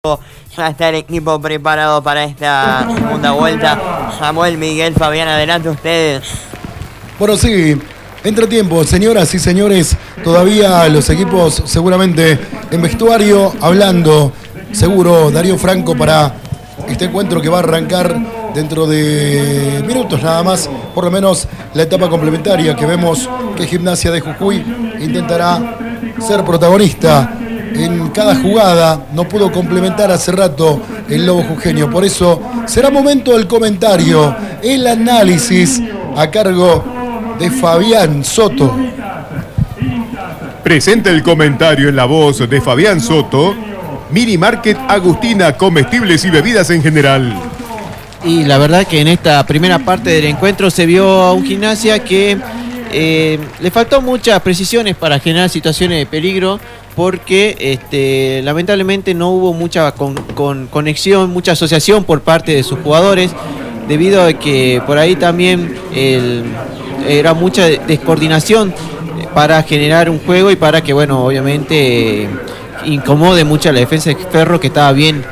Ya está el equipo preparado para esta segunda vuelta. Samuel, Miguel, Fabián, adelante ustedes. Bueno, sí, entretiempo, señoras y señores, todavía los equipos seguramente en vestuario, hablando, seguro, Darío Franco para este encuentro que va a arrancar dentro de minutos nada más, por lo menos la etapa complementaria que vemos que Gimnasia de Jujuy intentará ser protagonista en cada jugada. No pudo complementar hace rato el Lobo Jujeño, por eso será momento del comentario, el análisis a cargo de Fabián Soto. Presenta el comentario en la voz de Fabián Soto. Mini Market Agustina, comestibles y bebidas en general. Y la verdad que en esta primera parte del encuentro se vio a un Gimnasia que le faltó muchas precisiones para generar situaciones de peligro, porque lamentablemente no hubo mucha conexión, mucha asociación por parte de sus jugadores, debido a que por ahí también era mucha descoordinación para generar un juego y para que, bueno, obviamente incomode mucho a la defensa de Ferro, que estaba bien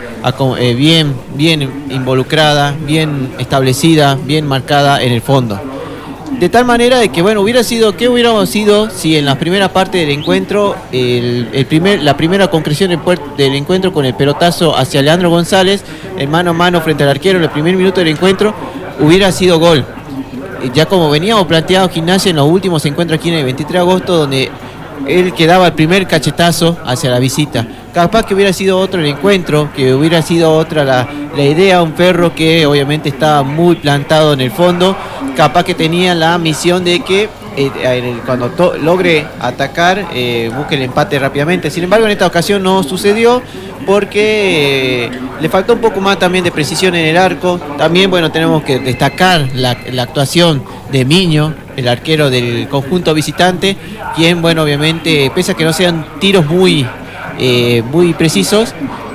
involucrada, bien establecida, bien marcada en el fondo. De tal manera de que, bueno, ¿qué hubiéramos sido si en la primera parte del encuentro, la primera concreción del encuentro con el pelotazo hacia Leandro González, en mano a mano frente al arquero en el primer minuto del encuentro, hubiera sido gol? Ya como veníamos planteado Gimnasia en los últimos encuentros aquí en el 23 de agosto, donde él quedaba el primer cachetazo hacia la visita. Capaz que hubiera sido otro el encuentro, que hubiera sido otra la idea, un Ferro que obviamente estaba muy plantado en el fondo, capaz que tenía la misión de que cuando logre atacar, busque el empate rápidamente. Sin embargo, en esta ocasión no sucedió, porque le faltó un poco más también de precisión en el arco. También, bueno, tenemos que destacar la actuación de Miño, el arquero del conjunto visitante, quien, bueno, obviamente, pese a que no sean tiros muy precisos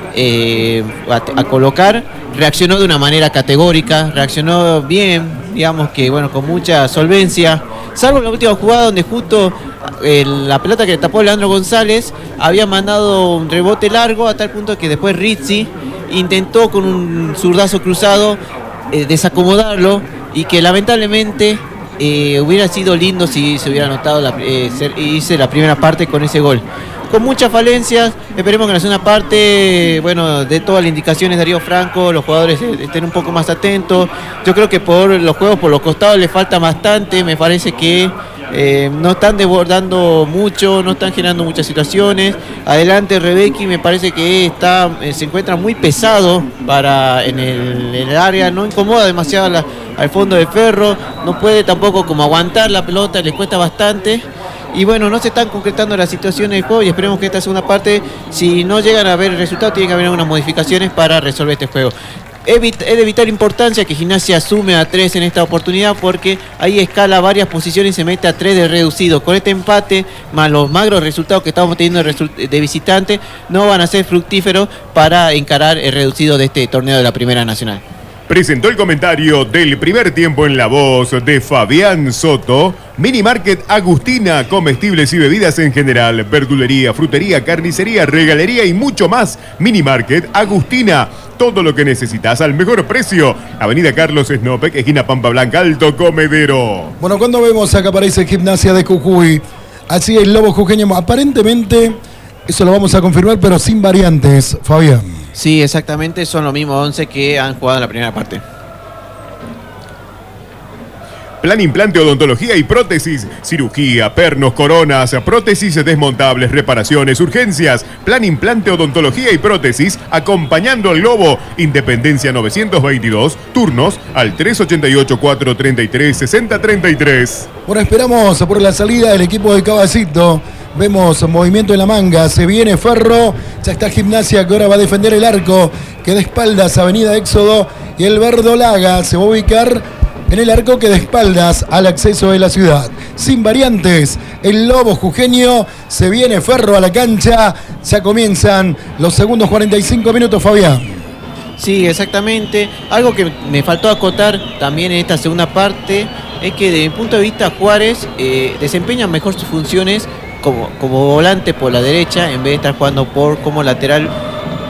a colocar, reaccionó de una manera categórica, reaccionó bien, digamos que, bueno, con mucha solvencia, salvo en la última jugada donde justo la pelota que le tapó Leandro González había mandado un rebote largo, a tal punto que después Rizzi intentó con un zurdazo cruzado desacomodarlo, y que lamentablemente hubiera sido lindo si se hubiera anotado hice la primera parte con ese gol. Con muchas falencias, esperemos que en la segunda parte, bueno, de todas las indicaciones de Darío Franco, los jugadores estén un poco más atentos. Yo creo que por los juegos por los costados les falta bastante, me parece que no están desbordando mucho, no están generando muchas situaciones. Adelante Rebecki me parece que se encuentra muy pesado en el área, no incomoda demasiado al fondo de Ferro, no puede tampoco como aguantar la pelota, le cuesta bastante. Y bueno, no se están concretando las situaciones del juego, y esperemos que esta segunda parte, si no llegan a haber resultados, tienen que haber algunas modificaciones para resolver este juego. Es de vital importancia que Gimnasia sume a 3 en esta oportunidad, porque ahí escala varias posiciones y se mete a 3 de reducido. Con este empate, más los magros resultados que estamos teniendo de visitante, no van a ser fructíferos para encarar el reducido de este torneo de la Primera Nacional. Presentó el comentario del primer tiempo en la voz de Fabián Soto. Mini Market Agustina, comestibles y bebidas en general, verdulería, frutería, carnicería, regalería y mucho más. Mini Market Agustina, todo lo que necesitas al mejor precio. Avenida Carlos Snopek, esquina Pampa Blanca, Alto Comedero. Bueno, cuando vemos acá aparece Gimnasia de Jujuy, así el Lobo Jujeño, aparentemente, eso lo vamos a confirmar, pero sin variantes, Fabián. Sí, exactamente, son los mismos 11 que han jugado en la primera parte. Plan Implante, Odontología y Prótesis, cirugía, pernos, coronas, prótesis desmontables, reparaciones, urgencias. Plan Implante, Odontología y Prótesis, acompañando al Lobo. Independencia 922, turnos al 388-433-6033. Bueno, esperamos por la salida del equipo de Caballito. Vemos movimiento en la manga, se viene Ferro, ya está Gimnasia que ahora va a defender el arco, que de espaldas Avenida Éxodo, y el Verdolaga se va a ubicar en el arco que de espaldas al acceso de la ciudad. Sin variantes, el Lobo Jujeño, se viene Ferro a la cancha, ya comienzan los segundos 45 minutos, Fabián. Sí, exactamente. Algo que me faltó acotar también en esta segunda parte es que desde mi punto de vista Juárez desempeña mejor sus funciones como volante por la derecha, en vez de estar jugando como lateral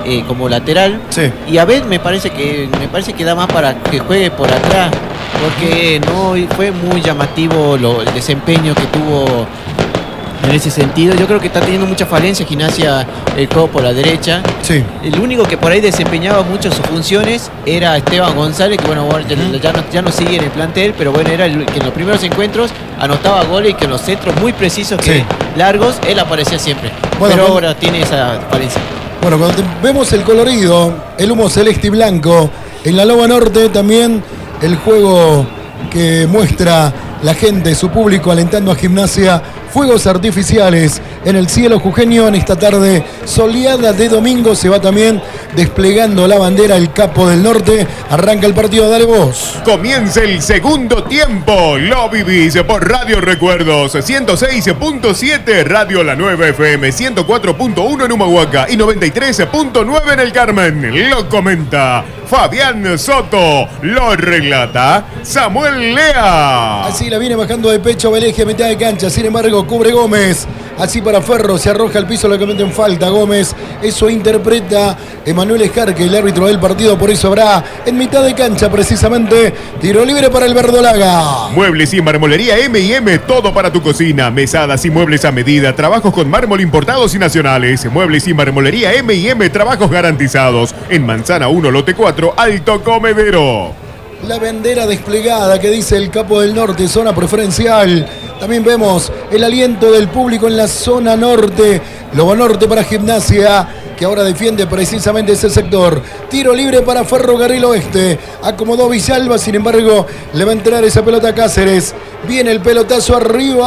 como lateral. Sí. Y a veces me parece que da más para que juegue por atrás, porque no fue muy llamativo el desempeño que tuvo en ese sentido. Yo creo que está teniendo mucha falencia Gimnasia el juego por la derecha. Sí. El único que por ahí desempeñaba mucho sus funciones era Esteban González, que bueno, ya no sigue en el plantel, pero bueno, era el que en los primeros encuentros anotaba goles y que en los centros muy precisos, largos, él aparecía siempre. Bueno, pero ahora tiene esa falencia. Bueno, cuando vemos el colorido, el humo celeste y blanco, en la Loba Norte también el juego que muestra la gente, su público alentando a Gimnasia, fuegos artificiales en el cielo jujeño en esta tarde soleada de domingo. Se va también desplegando la bandera el Capo del Norte. Arranca el partido, dale vos. Comienza el segundo tiempo. Lo vivís por Radio Recuerdos 106.7, Radio La Nueva FM 104.1 en Humahuaca y 93.9 en el Carmen. Lo comenta Fabián Soto. Lo relata Samuel Lea. Así la viene bajando de pecho Veleje a mitad de cancha. Sin embargo, cubre Gómez. Así para Ferro, se arroja al piso, lo que mete en falta Gómez. Eso interpreta Emanuel Escarque, el árbitro del partido. Por eso habrá en mitad de cancha precisamente tiro libre para el Verdolaga. Muebles y marmolería M&M, todo para tu cocina. Mesadas y muebles a medida. Trabajos con mármol importados y nacionales. Muebles y marmolería M&M, trabajos garantizados. En Manzana 1, lote 4, Alto Comedero. La bandera desplegada que dice el Capo del Norte, zona preferencial. También vemos el aliento del público en la zona norte. Lobo Norte para Gimnasia, que ahora defiende precisamente ese sector. Tiro libre para Ferrocarril Oeste. Acomodó Villalba, sin embargo, le va a entrar esa pelota a Cáceres. Viene el pelotazo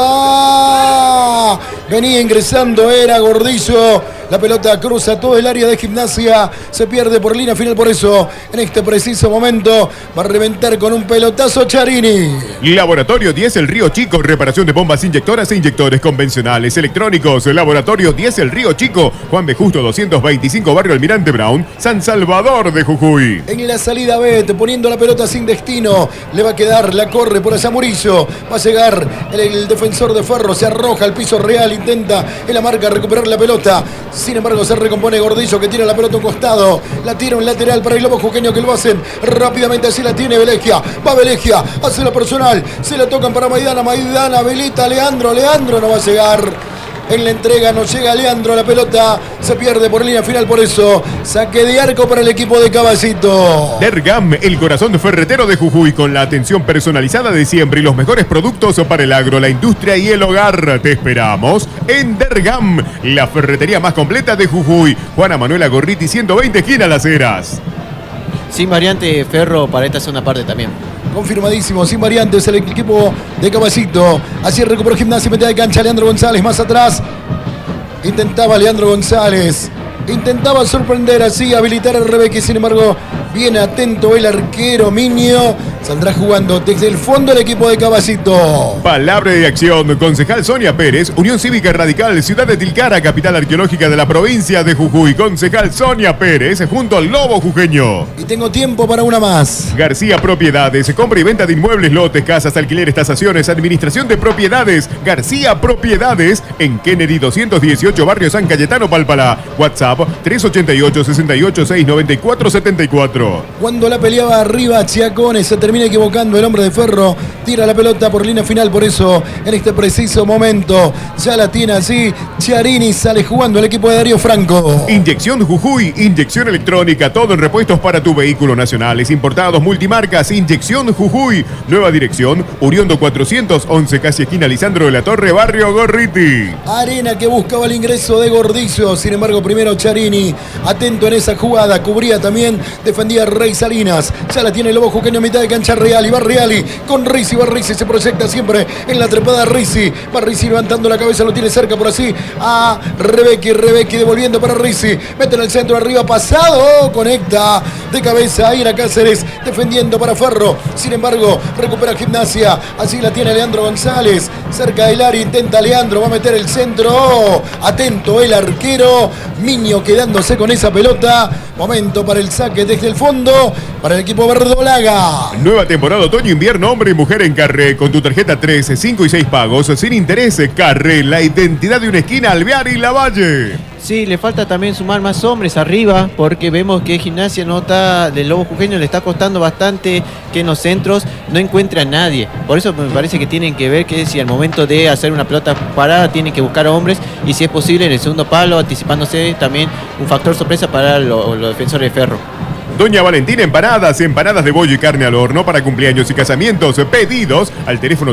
arriba. Venía ingresando, era Gordillo. La pelota cruza todo el área de Gimnasia. Se pierde por línea final, por eso en este preciso momento va a reventar con un pelotazo Charini. Laboratorio 10 El Río Chico, reparación de bombas inyectoras e inyectores convencionales electrónicos. Laboratorio 10 El Río Chico, Juan B. Justo 225, Barrio Almirante Brown, San Salvador de Jujuy. En la salida B, poniendo la pelota sin destino, le va a quedar, la corre por allá Murillo. Va a llegar el defensor de Ferro, se arroja al piso real, intenta en la marca recuperar la pelota. Sin embargo, se recompone Gordillo, que tira la pelota a un costado. La tira un lateral para el Lobo Jujeño, que lo hacen rápidamente. Así la tiene Velegia. Va Velegia, hace la personal. Se la tocan para Maidana. Maidana habilita a Leandro. Leandro no va a llegar. En la entrega no llega Leandro, la pelota se pierde por línea final, por eso saque de arco para el equipo de Caballito. Dergam, el corazón ferretero de Jujuy, con la atención personalizada de siempre y los mejores productos para el agro, la industria y el hogar. Te esperamos en Dergam, la ferretería más completa de Jujuy. Juana Manuela Gorriti, 120, esquina Las Heras. Sin variante Ferro para esta segunda parte también. Confirmadísimo, sin variantes, el equipo de Caballito. Así recuperó Gimnasia, mitad de cancha, Leandro González más atrás. Intentaba Leandro González. Intentaba sorprender así, habilitar al Rebeque. Sin embargo, viene atento el arquero Miño. Saldrá jugando desde el fondo el equipo de Caballito. Palabra de acción. Concejal Sonia Pérez, Unión Cívica Radical, Ciudad de Tilcara, capital arqueológica de la provincia de Jujuy. Concejal Sonia Pérez, junto al Lobo Jujeño. Y tengo tiempo para una más. García Propiedades, compra y venta de inmuebles, lotes, casas, alquileres, tasaciones, administración de propiedades. García Propiedades, en Kennedy 218, Barrio San Cayetano, Palpalá. WhatsApp 388-68-694-74. Cuando la peleaba arriba Chiacone, se termina equivocando el hombre de Ferro. Tira la pelota por línea final, por eso en este preciso momento ya la tiene así. Chiarini, sale jugando el equipo de Darío Franco. Inyección Jujuy, inyección electrónica, todo en repuestos para tu vehículo, nacionales, importados, multimarcas. Inyección Jujuy, nueva dirección, Uriondo 411, casi esquina Lisandro de la Torre, Barrio Gorriti. Arena, que buscaba el ingreso de Gordillo, sin embargo primero Charini, atento en esa jugada, cubría también, defendía Rey Salinas. Ya la tiene el Lobo Jujeño, mitad de cancha Reali, va Reali con Rizzi, va Rizzi, se proyecta siempre en la trepada Rizzi. Va Rizzi levantando la cabeza, lo tiene cerca por así a Rebequi, Rebequi devolviendo para Rizzi, mete en el centro arriba, pasado, conecta de cabeza, ahí era Cáceres defendiendo para Ferro. Sin embargo, recupera Gimnasia, así la tiene Leandro González, cerca del área, intenta Leandro, va a meter el centro, atento el arquero Miño quedándose con esa pelota. Momento para el saque desde el fondo para el equipo verdolaga. Nueva temporada otoño-invierno, hombre y mujer en Carré. Con tu tarjeta 3, 5 y 6 pagos, sin interés. Carré, la identidad de una esquina, Alvear y Lavalle. Sí, le falta también sumar más hombres arriba, porque vemos que Gimnasia nota del Lobo Jujeño le está costando bastante que en los centros no encuentre a nadie. Por eso me parece que tienen que ver que si al momento de hacer una pelota parada tienen que buscar hombres y si es posible en el segundo palo, anticipándose también un factor sorpresa para los defensores de Ferro. Doña Valentina Empanadas, empanadas de bollo y carne al horno para cumpleaños y casamientos. Pedidos al teléfono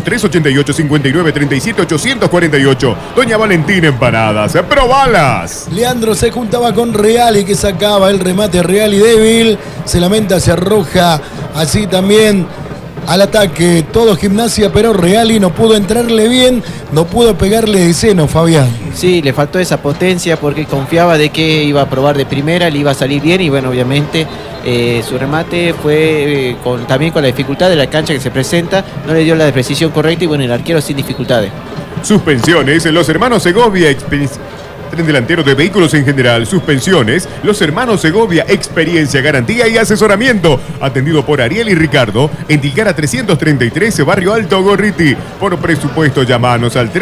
388-59-37-848. Doña Valentina Empanadas, probalas. Leandro se juntaba con Reali, que sacaba el remate. Reali débil, se lamenta, se arroja así también al ataque. Todo Gimnasia, pero Reali no pudo entrarle bien, no pudo pegarle de seno, Fabián. Sí, le faltó esa potencia porque confiaba de que iba a probar de primera, le iba a salir bien y bueno, obviamente su remate fue también con la dificultad de la cancha que se presenta, no le dio la precisión correcta y bueno, el arquero sin dificultades. Suspensiones, los hermanos Segovia, tren delantero de vehículos en general, suspensiones, los hermanos Segovia, experiencia, garantía y asesoramiento, atendido por Ariel y Ricardo, en Tilcara 333, Barrio Alto, Gorriti. Por presupuesto, llamanos al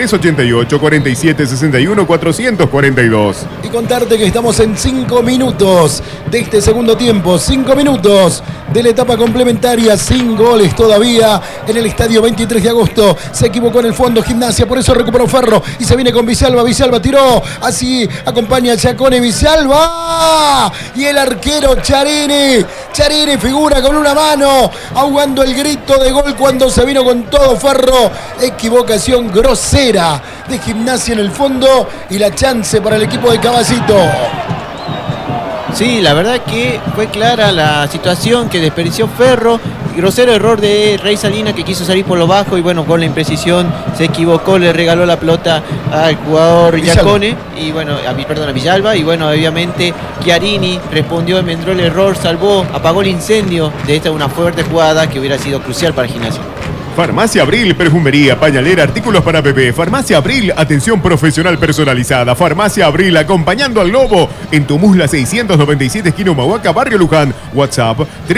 388-4761-442. Y contarte que estamos en 5 minutos de este segundo tiempo, 5 minutos de la etapa complementaria, sin goles todavía en el estadio 23 de agosto. Se equivocó en el fondo Gimnasia, por eso recuperó Ferro y se viene con Villalba. Villalba tiró, así acompaña a Chacone, Villalba y el arquero Charini. Charini figura con una mano, ahogando el grito de gol cuando se vino con todo Ferro. Equivocación grosera de Gimnasia en el fondo y la chance para el equipo de Caballito. Sí, la verdad que fue clara la situación que desperdició Ferro. Grosero error de Rey Salinas, que quiso salir por lo bajo y bueno, con la imprecisión se equivocó, le regaló la pelota al jugador Giacone y bueno, a Villalba y bueno, obviamente Chiarini respondió, enmendró el error, salvó, apagó el incendio de esta una fuerte jugada que hubiera sido crucial para Gimnasia. Farmacia Abril, perfumería, pañalera, artículos para bebé. Farmacia Abril, atención profesional personalizada. Farmacia Abril, acompañando al Lobo en Tumusla 697, esquina Humahuaca, Barrio Luján. WhatsApp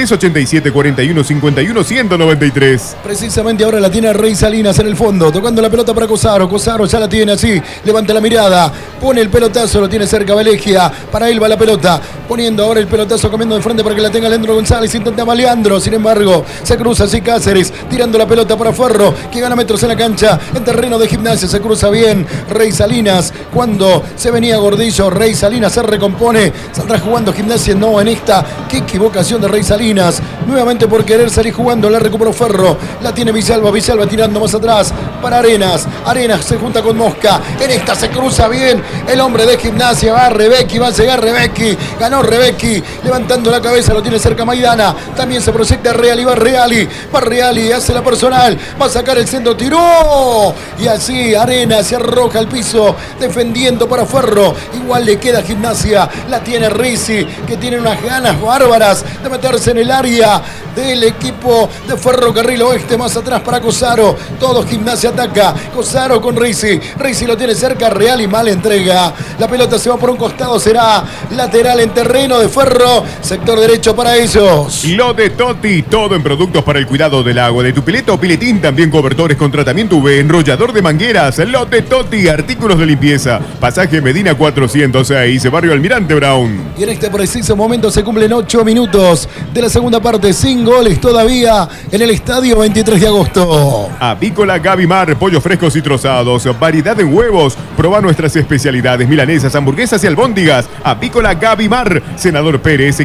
387-41-51-193. Precisamente ahora la tiene Rey Salinas en el fondo, tocando la pelota para Cosaro. Cosaro ya la tiene así, levanta la mirada, pone el pelotazo, lo tiene cerca Valegia. Para él va la pelota, poniendo ahora el pelotazo, comiendo de frente para que la tenga Leandro González. Intenta más Leandro, sin embargo, se cruza así Cáceres, tirando la pelota para Ferro, que gana metros en la cancha, en terreno de Gimnasia, se cruza bien Rey Salinas, cuando se venía Gordillo, Rey Salinas se recompone, saldrá jugando Gimnasia, no en esta, qué equivocación de Rey Salinas, nuevamente por querer salir jugando, la recuperó Ferro, la tiene Villalba, Villalba tirando más atrás, para Arenas, Arenas se junta con Mosca, en esta se cruza bien, el hombre de Gimnasia, va Rebecki, va a llegar Rebecki, ganó Rebecki, levantando la cabeza, lo tiene cerca Maidana, también se proyecta Reali, va Reali, hace la persona, va a sacar el centro, tiró y así Arena se arroja al piso defendiendo para Ferro, igual le queda Gimnasia, la tiene Rizzi, que tiene unas ganas bárbaras de meterse en el área del equipo de Ferrocarril Oeste, más atrás para Cosaro, todo Gimnasia ataca, Cosaro con Rizzi, Rizzi lo tiene cerca, Real y mal entrega, la pelota se va por un costado, será lateral en terreno de Ferro, sector derecho para ellos. Lo de Toti, todo en productos para el cuidado del agua, de tu pileta o piletín, también cobertores con tratamiento UV, enrollador de mangueras, Lote Toti, artículos de limpieza, pasaje Medina 406, Barrio Almirante Brown. Y en este preciso momento se cumplen 8 minutos de la segunda parte, sin goles todavía en el estadio 23 de agosto. Avícola Gavimar, pollos frescos y trozados, variedad en huevos, proba nuestras especialidades, milanesas, hamburguesas y albóndigas. Avícola Gavimar, Senador Pérez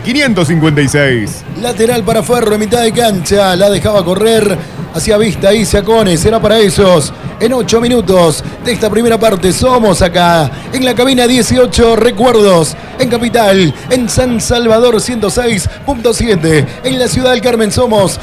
556. Lateral para Ferro en mitad de cancha, la dejaba correr hacia Vista y Chacone, será para ellos en 8 minutos de esta primera parte. Somos acá en la cabina 18 Recuerdos, en Capital, en San Salvador 106.7, en la Ciudad del Carmen somos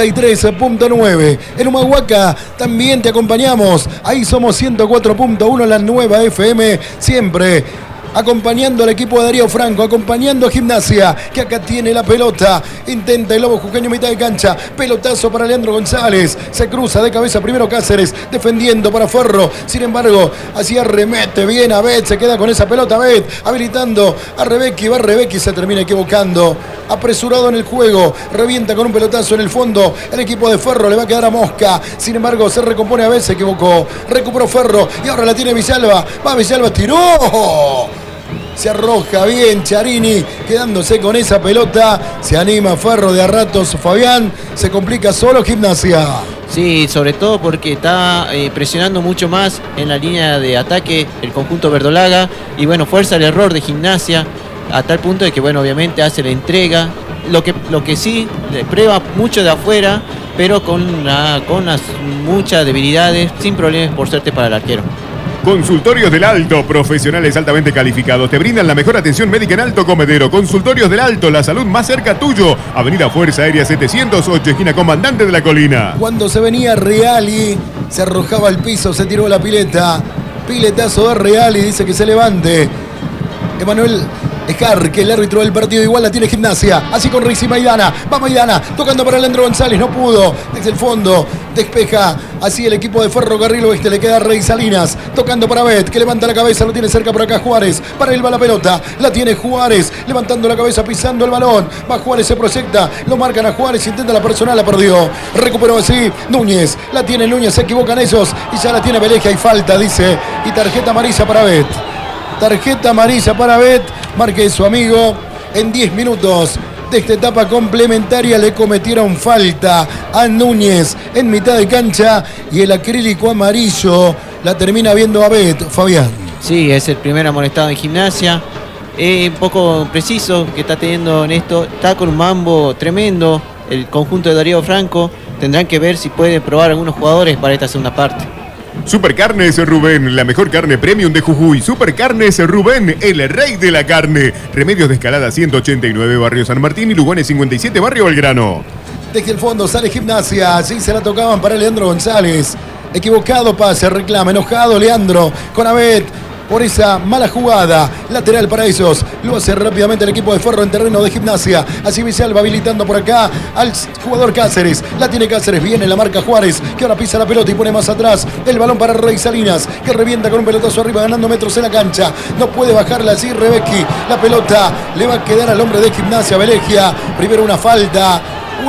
93.9, en Humahuaca también te acompañamos, ahí somos 104.1, la nueva FM, siempre acompañando al equipo de Darío Franco, acompañando a Gimnasia, que acá tiene la pelota, intenta el Lobo Jujeño mitad de cancha, pelotazo para Leandro González, se cruza de cabeza primero Cáceres, defendiendo para Ferro, sin embargo, así arremete bien a Bet, se queda con esa pelota Bet, habilitando a Rebecki, va Rebecki, se termina equivocando apresurado en el juego, revienta con un pelotazo en el fondo, el equipo de Ferro le va a quedar a Mosca, sin embargo se recompone a veces, se equivocó, recuperó Ferro y ahora la tiene Villalba, va Villalba, tiró, se arroja bien Charini, quedándose con esa pelota, se anima Ferro de a ratos, Fabián, se complica solo Gimnasia. Sí, sobre todo porque está presionando mucho más en la línea de ataque el conjunto verdolaga y bueno, fuerza el error de Gimnasia a tal punto de que bueno, obviamente hace la entrega, lo que sí le prueba mucho de afuera, pero con muchas debilidades, sin problemas por suerte para el arquero. Consultorios del Alto, profesionales altamente calificados. Te brindan la mejor atención médica en Alto Comedero. Consultorios del Alto, la salud más cerca tuyo. Avenida Fuerza Aérea 708, esquina Comandante de la Colina. Cuando se venía Reali, se arrojaba al piso, se tiró la pileta. Piletazo de Reali, dice que se levante. Emanuel Escarque, el árbitro del partido, igual la tiene Gimnasia. Así con Rixi Maidana. Va Maidana, tocando para Leandro González, no pudo. Desde el fondo, despeja. Así el equipo de Ferrocarril Oeste, le queda Rey Salinas. Tocando para Bet, que levanta la cabeza, lo tiene cerca por acá Juárez. Para él va la pelota, la tiene Juárez. Levantando la cabeza, pisando el balón. Va Juárez, se proyecta. Lo marcan a Juárez, intenta la personal, la perdió. Recuperó así Núñez. La tiene Núñez, se equivocan esos. Y ya la tiene Beleja y falta, dice. Y tarjeta amarilla para Bet. Tarjeta amarilla para Bet, marque su amigo. En 10 minutos de esta etapa complementaria le cometieron falta a Núñez en mitad de cancha y el acrílico amarillo la termina viendo a Bet, Fabián. Sí, es el primer amonestado en Gimnasia. Un poco preciso que está teniendo en esto. Está con un mambo tremendo el conjunto de Darío Franco. Tendrán que ver si pueden probar algunos jugadores para esta segunda parte. Supercarnes Rubén, la mejor carne premium de Jujuy. Supercarnes Rubén, el rey de la carne. Remedios de Escalada 189, Barrio San Martín, y Lugones 57, Barrio Belgrano. Desde el fondo sale Gimnasia, así se la tocaban para Leandro González. Equivocado pase, reclama, enojado Leandro con Abet por esa mala jugada. Lateral para ellos, lo hace rápidamente el equipo de Ferro en terreno de Gimnasia. Así Villalba habilitando por acá al jugador Cáceres. La tiene Cáceres, viene la marca Juárez, que ahora pisa la pelota y pone más atrás el balón para Rey Salinas, que revienta con un pelotazo arriba, ganando metros en la cancha. No puede bajarla así Rebecki. La pelota le va a quedar al hombre de Gimnasia, Belegia. Primero una falta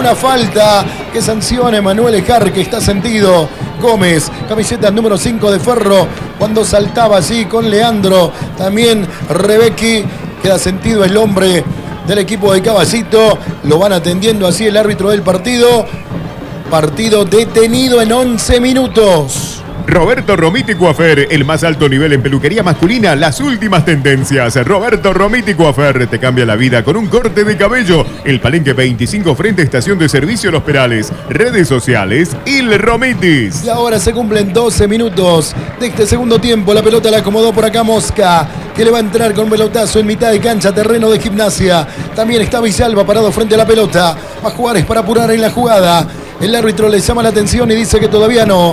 que sanciona Emanuel Ejar, que está sentido. Gómez, camiseta número 5 de Ferro, cuando saltaba así con Leandro. También Rebecki, queda sentido el hombre del equipo de Caballito. Lo van atendiendo así el árbitro del partido. Partido detenido en 11 minutos. Roberto Romiti Coafer, el más alto nivel en peluquería masculina, las últimas tendencias. Roberto Romiti Coafer te cambia la vida con un corte de cabello. El Palenque 25 frente a Estación de Servicio Los Perales. Redes sociales, Il Romitis. Y ahora se cumplen 12 minutos de este segundo tiempo. La pelota la acomodó por acá Mosca, que le va a entrar con un pelotazo en mitad de cancha, terreno de Gimnasia. También está Villalba parado frente a la pelota. Va Juárez para apurar en la jugada. El árbitro le llama la atención y dice que todavía no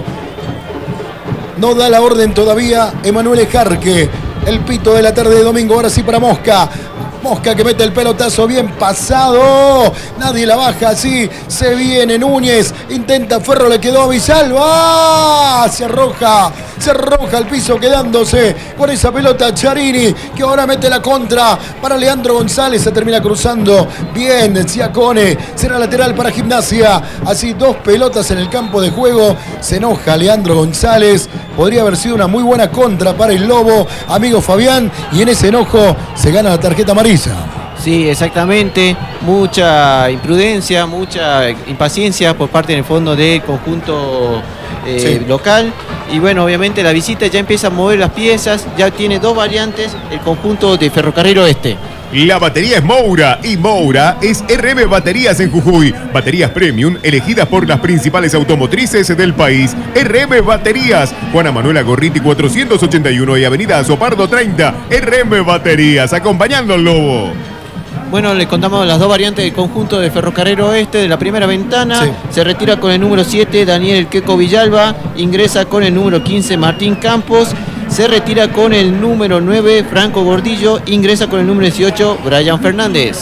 da la orden todavía Emanuel Ejarque. El pito de la tarde de domingo, ahora sí para Mosca. Mosca que mete el pelotazo bien pasado. Nadie la baja así. Se viene Núñez. Intenta Ferro, le quedó a Villalba. Se arroja al piso quedándose con esa pelota Charini, que ahora mete la contra para Leandro González. Se termina cruzando bien Ciacone. Será lateral para Gimnasia. Así 2 pelotas en el campo de juego. Se enoja Leandro González. Podría haber sido una muy buena contra para el Lobo, amigo Fabián. Y en ese enojo se gana la tarjeta amarilla. Sí, exactamente. Mucha imprudencia, mucha impaciencia por parte en el fondo del conjunto local. Y bueno, obviamente la visita ya empieza a mover las piezas. Ya tiene 2 variantes el conjunto de Ferrocarril Oeste. La batería es Moura y Moura es RM Baterías en Jujuy. Baterías premium elegidas por las principales automotrices del país. RM Baterías, Juana Manuela Gorriti 481 y Avenida Azopardo 30. RM Baterías, acompañando al Lobo. Bueno, les contamos las 2 variantes del conjunto de Ferrocarril Oeste. De la primera ventana, sí, se retira con el número 7 Daniel El Queco Villalba, ingresa con el número 15 Martín Campos, se retira con el número 9 Franco Gordillo, ingresa con el número 18 Brian Fernández.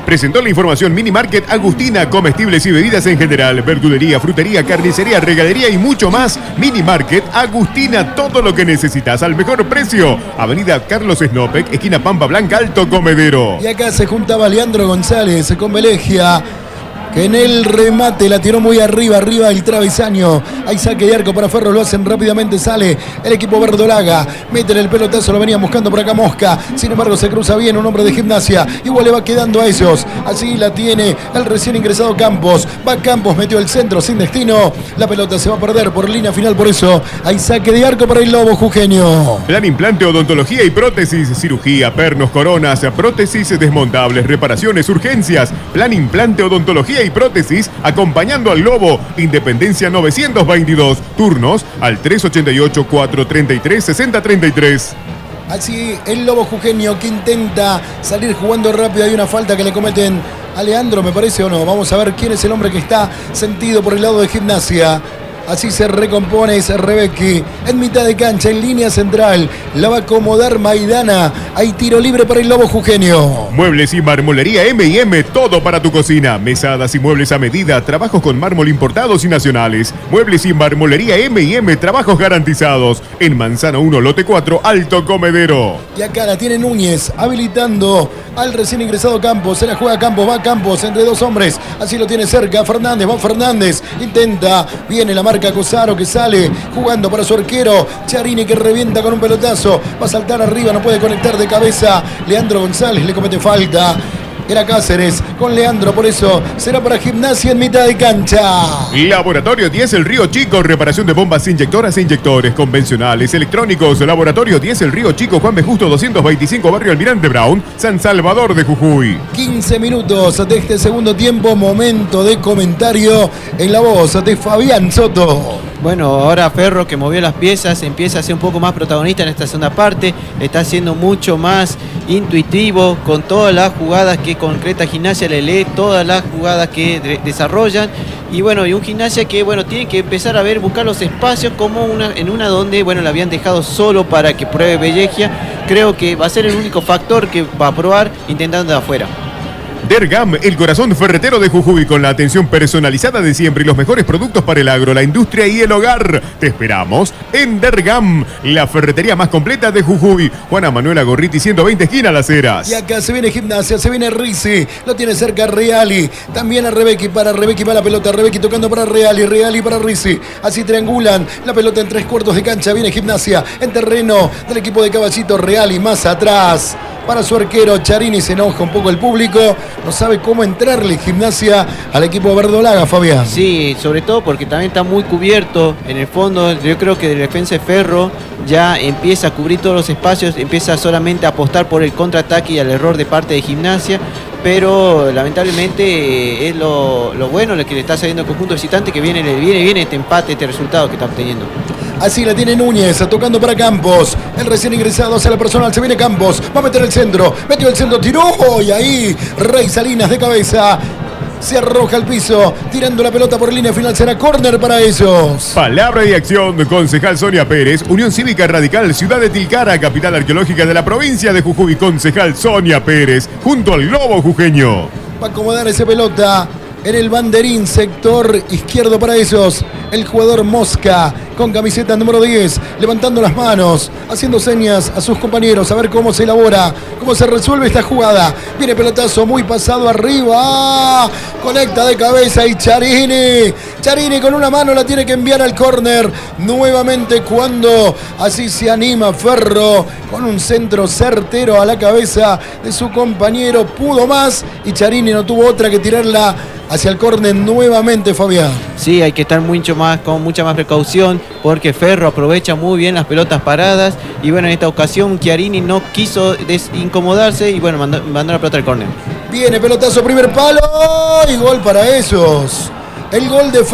Presentó la información Mini Market Agustina, comestibles y bebidas en general, verdulería, frutería, carnicería, regalería y mucho más. Mini Market Agustina, todo lo que necesitas al mejor precio. Avenida Carlos Snopek, esquina Pampa Blanca, Alto Comedero. Y acá se juntaba Leandro González con Velegia, que en el remate la tiró muy arriba el travesaño. Hay saque de arco para Ferro, lo hacen rápidamente, sale el equipo verdolaga, meten el pelotazo, lo venían buscando por acá Mosca, sin embargo se cruza bien un hombre de Gimnasia, igual le va quedando a ellos, así la tiene el recién ingresado Campos, va Campos, metió el centro sin destino, la pelota se va a perder por línea final, por eso hay saque de arco para el Lobo jujeño. Plan implante, odontología y prótesis, cirugía, pernos, coronas, prótesis desmontables, reparaciones, urgencias. Plan implante, odontología y prótesis, acompañando al Lobo. Independencia 922, turnos al 388-433-6033. Así el Lobo jujeño que intenta salir jugando rápido. Hay una falta que le cometen a Leandro, me parece, o no. Vamos a ver quién es el hombre que está sentido por el lado de Gimnasia. Así se recompone, es Rebecki en mitad de cancha, en línea central. La va a acomodar Maidana. Hay tiro libre para el Lobo jujeño. Muebles y marmolería M&M, todo para tu cocina. Mesadas y muebles a medida, trabajos con mármol importados y nacionales. Muebles y marmolería M&M, trabajos garantizados. En Manzana 1, lote 4, Alto Comedero. Y acá la tiene Núñez, habilitando al recién ingresado Campos. Se la juega Campos, va Campos entre dos hombres. Así lo tiene cerca Fernández, va Fernández. Intenta, viene la marca Cosaro que sale jugando para su arquero. Charini que revienta con un pelotazo. Va a saltar arriba, no puede conectar de cabeza. Leandro González le comete falta. Era Cáceres con Leandro, por eso será para Gimnasia en mitad de cancha. Laboratorio 10 El Río Chico, reparación de bombas inyectoras e inyectores convencionales, electrónicos. Laboratorio 10 El Río Chico, Juan B. Justo 225, Barrio Almirante Brown, San Salvador de Jujuy. 15 minutos de este segundo tiempo, momento de comentario en la voz de Fabián Soto. Bueno, ahora Ferro, que movió las piezas, empieza a ser un poco más protagonista en esta segunda parte, está siendo mucho más intuitivo con todas las jugadas que concreta Gimnasia, le lee todas las jugadas que desarrollan, y bueno, y un Gimnasia que bueno, tiene que empezar a buscar los espacios como en una donde bueno, la habían dejado solo para que pruebe Bellegia. Creo que va a ser el único factor que va a probar intentando de afuera. Dergam, el corazón ferretero de Jujuy, con la atención personalizada de siempre y los mejores productos para el agro, la industria y el hogar. Te esperamos en Dergam, la ferretería más completa de Jujuy. Juana Manuela Gorriti, 120, esquina Las Heras. Y acá se viene Gimnasia, se viene Rizzi, lo tiene cerca Reali, también a Rebecki, para Rebecki va la pelota, Rebecki tocando para Reali, Reali para Rizzi, así triangulan, la pelota en 3/4 de cancha, viene Gimnasia en terreno del equipo de Caballito, Reali más atrás. Para su arquero, Charini, se enoja un poco el público, no sabe cómo entrarle Gimnasia al equipo verdolaga, Fabián. Sí, sobre todo porque también está muy cubierto en el fondo. Yo creo que el defensa de Ferro ya empieza a cubrir todos los espacios, empieza solamente a apostar por el contraataque y al error de parte de Gimnasia, pero lamentablemente es lo bueno lo que le está saliendo al conjunto visitante, que viene este empate, este resultado que está obteniendo. Así la tiene Núñez, tocando para Campos. El recién ingresado hacia la personal, se viene Campos. Va a meter el centro, metió el centro, tiró. Y ahí Rey Salinas de cabeza. Se arroja al piso, tirando la pelota por línea final. Será córner para ellos. Palabra y acción, concejal Sonia Pérez, Unión Cívica Radical, Ciudad de Tilcara, capital arqueológica de la provincia de Jujuy. Concejal Sonia Pérez, junto al Lobo jujeño. Va a acomodar esa pelota en el banderín, sector izquierdo para ellos. El jugador Mosca, con camiseta número 10, levantando las manos, haciendo señas a sus compañeros, a ver cómo se elabora, cómo se resuelve esta jugada. Viene pelotazo muy pasado arriba, conecta de cabeza y Charini con una mano la tiene que enviar al córner. Nuevamente cuando así se anima Ferro, con un centro certero a la cabeza de su compañero, pudo más y Charini no tuvo otra que tirarla hacia el córner nuevamente, Fabián. Sí, hay que estar con mucha más precaución, porque Ferro aprovecha muy bien las pelotas paradas, y bueno, en esta ocasión Chiarini no quiso incomodarse y bueno, mandó la pelota al córner. Viene pelotazo, primer palo y gol para ellos. El gol de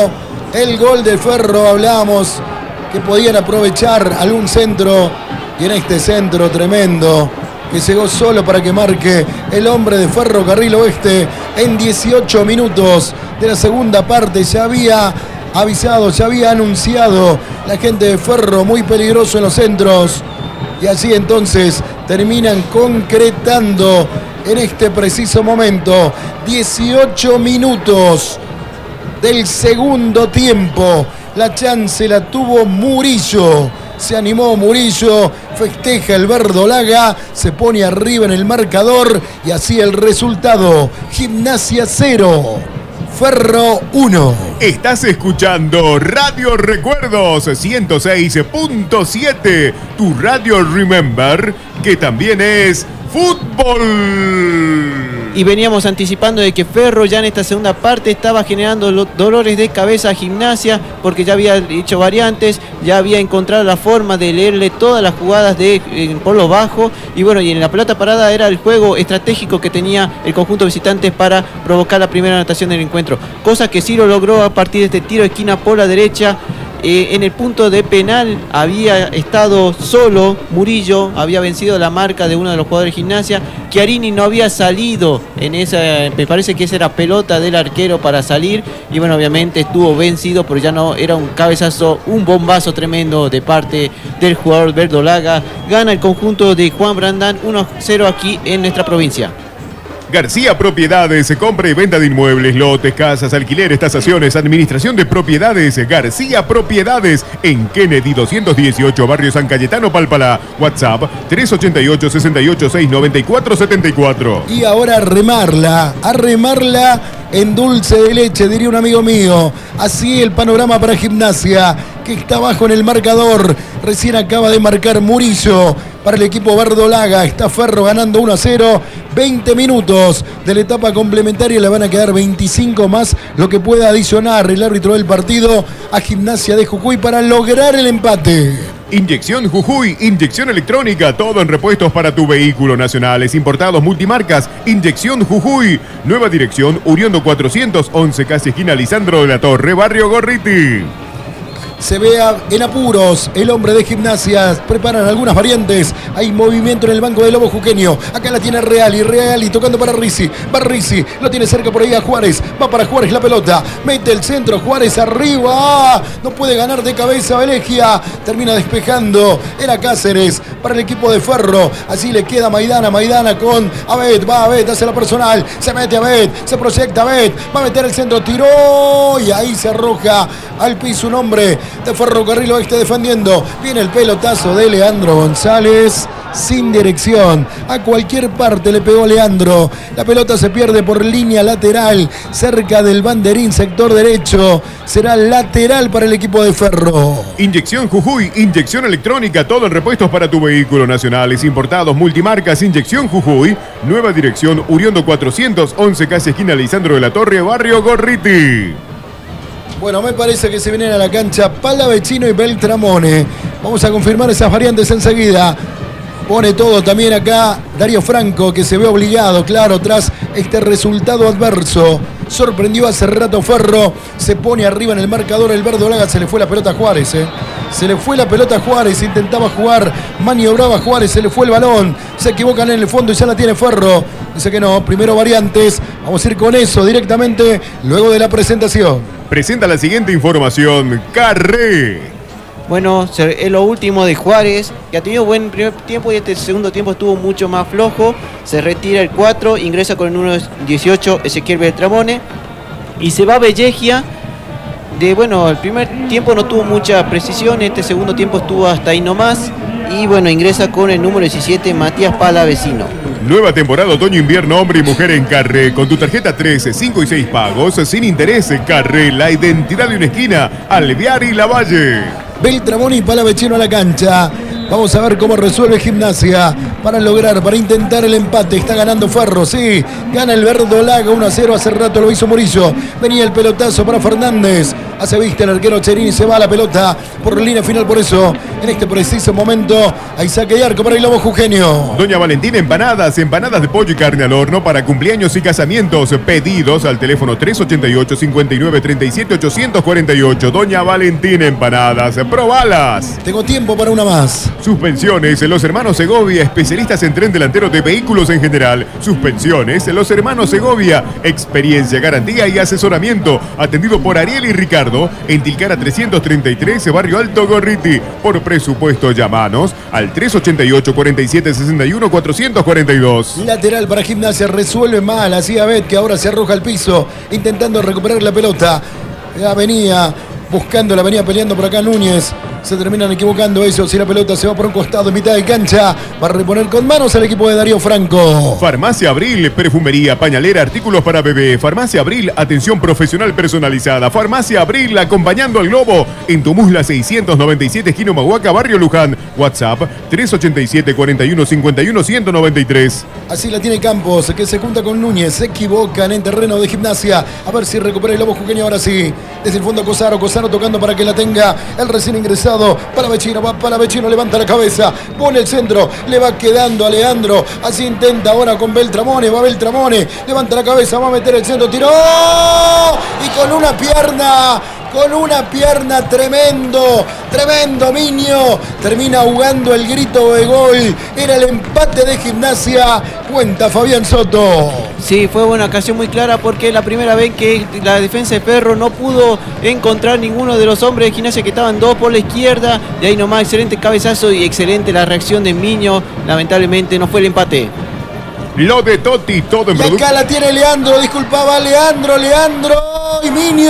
Ferro, hablábamos que podían aprovechar algún centro, y en este centro tremendo que llegó solo para que marque el hombre de Ferrocarril Oeste en 18 minutos de la segunda parte. Ya había avisado, ya había anunciado la gente de Ferro, muy peligroso en los centros. Y así entonces terminan concretando en este preciso momento 18 minutos del segundo tiempo. La chance la tuvo Murillo. Se animó Murillo, festeja el verdolaga, se pone arriba en el marcador y así el resultado. Gimnasia 0, Ferro 1. Estás escuchando Radio Recuerdos 106.7, tu Radio Remember, que también es fútbol. Y veníamos anticipando de que Ferro ya en esta segunda parte estaba generando dolores de cabeza a Gimnasia, porque ya había hecho variantes, ya había encontrado la forma de leerle todas las jugadas por lo bajo, y bueno, y en la pelota parada era el juego estratégico que tenía el conjunto visitante para provocar la primera anotación del encuentro, cosa que sí lo logró a partir de este tiro de esquina por la derecha. En el punto de penal había estado solo Murillo, había vencido la marca de uno de los jugadores de Gimnasia. Chiarini no había salido en esa, me parece que esa era pelota del arquero para salir, y bueno, obviamente estuvo vencido, pero ya no era un cabezazo, un bombazo tremendo de parte del jugador verdolaga. Gana el conjunto de Juan Brandán 1-0 aquí en nuestra provincia. García Propiedades, compra y venta de inmuebles, lotes, casas, alquileres, tasaciones, administración de propiedades. García Propiedades en Kennedy 218, barrio San Cayetano, Palpalá. WhatsApp 388-686-9474. Y ahora a remarla en dulce de leche, diría un amigo mío. Así el panorama para Gimnasia, que está abajo en el marcador. Recién acaba de marcar Murillo para el equipo verdolaga. Está Ferro ganando 1-0. 20 minutos de la etapa complementaria, le van a quedar 25 más, lo que pueda adicionar el árbitro del partido a Gimnasia de Jujuy para lograr el empate. Inyección Jujuy, inyección electrónica, todo en repuestos para tu vehículo, nacionales, importados, multimarcas. Inyección Jujuy, nueva dirección, Uriondo 411, casi esquina Lisandro de la Torre, barrio Gorriti. Se vea en apuros el hombre de Gimnasia. Preparan algunas variantes. Hay movimiento en el banco del Lobo Jujeño. Acá la tiene Reali tocando para Rizzi. Va Rizzi, lo tiene cerca por ahí a Juárez. Va para Juárez la pelota. Mete el centro, Juárez arriba. No puede ganar de cabeza Velegia. Termina despejando. Era Cáceres para el equipo de Ferro. Así le queda Maidana con Abed. Va Abed, hace la personal. Se mete Abed, se proyecta Abed. Va a meter el centro, tiró. Y ahí se arroja al piso un hombre de Ferrocarril Oeste defendiendo. Viene el pelotazo de Leandro González sin dirección. A cualquier parte le pegó Leandro. La pelota se pierde por línea lateral cerca del banderín sector derecho. Será lateral para el equipo de Ferro. Inyección Jujuy, inyección electrónica, todo en repuestos para tu vehículo, nacionales, importados, multimarcas. Inyección Jujuy, nueva dirección, Uriondo 411, casi esquina Lisandro de la Torre, barrio Gorriti. Bueno, me parece que se vienen a la cancha Palavecino y Beltramone. Vamos a confirmar esas variantes enseguida. Pone todo también acá Darío Franco, que se ve obligado, claro, tras este resultado adverso. Sorprendió hace rato Ferro, se pone arriba en el marcador el verdolaga. Se le fue la pelota a Juárez, Se le fue la pelota a Juárez, intentaba jugar, maniobraba Juárez, se le fue el balón. Se equivocan en el fondo y ya la tiene Ferro. Dice que no, primero variantes. Vamos a ir con eso directamente luego de la presentación. Presenta la siguiente información, Carré. Bueno, es lo último de Juárez, que ha tenido buen primer tiempo y este segundo tiempo estuvo mucho más flojo. Se retira el 4, ingresa con el número 18 Ezequiel Beltramone y se va Vellegia. El primer tiempo no tuvo mucha precisión, este segundo tiempo estuvo hasta ahí nomás. Y bueno, ingresa con el número 17 Matías Palavecino. Nueva temporada otoño-invierno, hombre y mujer en Carré. Con tu tarjeta 13, 5 y 6 pagos, sin interés. Carré, la identidad de una esquina, Alvear y Lavalle. Beltramone y Palavecino a la cancha. Vamos a ver cómo resuelve Gimnasia para intentar el empate. Está ganando Ferro, sí. Gana el verdolaga 1-0. Hace rato lo hizo Murillo. Venía el pelotazo para Fernández. Hace vista el arquero Cherini. Se va a la pelota por línea final. Por eso, en este preciso momento, hay saque de arco para el Lobo Jujeño. Doña Valentina Empanadas de pollo y carne al horno para cumpleaños y casamientos. Pedidos al teléfono 388-5937-848. Doña Valentina Empanadas. Probalas. Tengo tiempo para una más. Suspensiones, los hermanos Segovia, especialistas en tren delantero de vehículos en general. Suspensiones, los hermanos Segovia, experiencia, garantía y asesoramiento. Atendido por Ariel y Ricardo en Tilcara 333, Barrio Alto, Gorriti. Por presupuesto, llamanos al 388 47 61 442. Lateral para Gimnasia, resuelve mal, así Abed, que ahora se arroja al piso, intentando recuperar la pelota. Ya venía buscándola, venía peleando por acá Núñez. Se terminan equivocando ellos y la pelota se va por un costado en mitad de cancha. Va a reponer con manos al equipo de Darío Franco. Farmacia Abril, perfumería, pañalera, artículos para bebé. Farmacia Abril, atención profesional personalizada. Farmacia Abril, acompañando al globo. En Tumusla 697, esquina Humahuaca, Barrio Luján. WhatsApp 387 41 51 193. Así la tiene Campos, que se junta con Núñez. Se equivocan en terreno de Gimnasia. A ver si recupera el lobo jujeño ahora sí. Desde el fondo Cosaro tocando para que la tenga el recién ingresado. Palavecino, va Palavecino, levanta la cabeza, pone el centro, le va quedando a Leandro. Así intenta ahora con Beltramone. Va Beltramone, levanta la cabeza, va a meter el centro, tiró. Y con una pierna tremendo Miño, termina ahogando el grito de gol. Era el empate de Gimnasia, cuenta Fabián Soto. Sí, fue una ocasión muy clara porque es la primera vez que la defensa de Ferro no pudo encontrar ninguno de los hombres de Gimnasia, que estaban dos por la izquierda. De ahí nomás, excelente cabezazo y excelente la reacción de Miño. Lamentablemente no fue el empate. Lo de Totti, todo en producto. Acá la tiene Leandro, disculpaba Leandro y Miño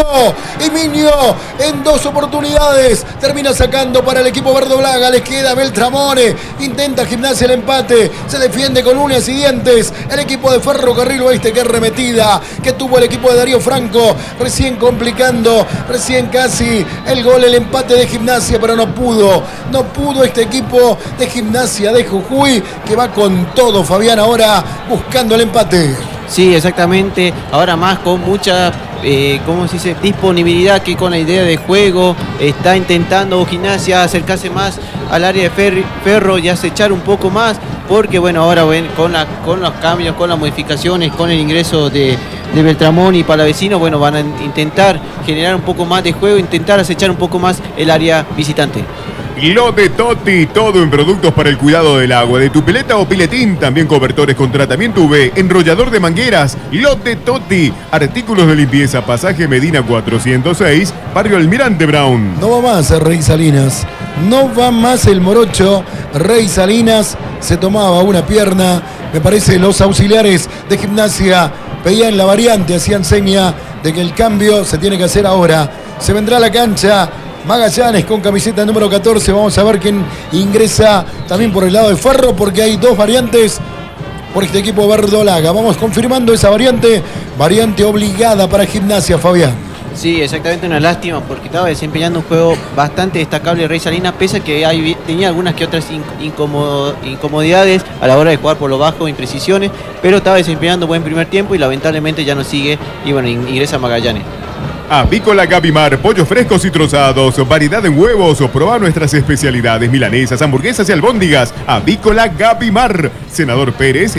en dos oportunidades termina sacando para el equipo verdoblaga. Les queda Beltramone, intenta Gimnasia el empate, se defiende con uñas y dientes el equipo de Ferrocarril Oeste. Qué arremetida que tuvo el equipo de Darío Franco, recién complicando, recién casi el gol, el empate de Gimnasia, pero no pudo este equipo de Gimnasia de Jujuy, que va con todo, Fabián, ahora buscando el empate. Sí, exactamente. Ahora más con mucha disponibilidad, que con la idea de juego está intentando Gimnasia acercarse más al área de Ferro y acechar un poco más, porque bueno, ahora con los cambios, con las modificaciones, con el ingreso de Beltramón y Palavecino, bueno, van a intentar generar un poco más de juego, intentar acechar un poco más el área visitante. Lo de Totti, todo en productos para el cuidado del agua, de tu pileta o piletín, también cobertores con tratamiento UV, enrollador de mangueras. Lo de Totti, artículos de limpieza, pasaje Medina 406, Barrio Almirante Brown. No va más Rey Salinas, no va más el morocho. Rey Salinas se tomaba una pierna, me parece los auxiliares de Gimnasia pedían la variante, hacían seña de que el cambio se tiene que hacer ahora. Se vendrá a la cancha Magallanes con camiseta número 14. Vamos a ver quién ingresa también por el lado de Ferro, porque hay dos variantes por este equipo verdolaga. Vamos confirmando esa variante obligada para Gimnasia, Fabián. Sí, exactamente, una lástima porque estaba desempeñando un juego bastante destacable Rey Salinas, pese a que tenía algunas que otras incomodidades a la hora de jugar por lo bajo, imprecisiones, pero estaba desempeñando buen primer tiempo y lamentablemente ya no sigue y bueno, ingresa Magallanes. Avícola Gabimar, pollos frescos y trozados, variedad en huevos, probá nuestras especialidades, milanesas, hamburguesas y albóndigas. Avícola Gabimar, Senador Pérez,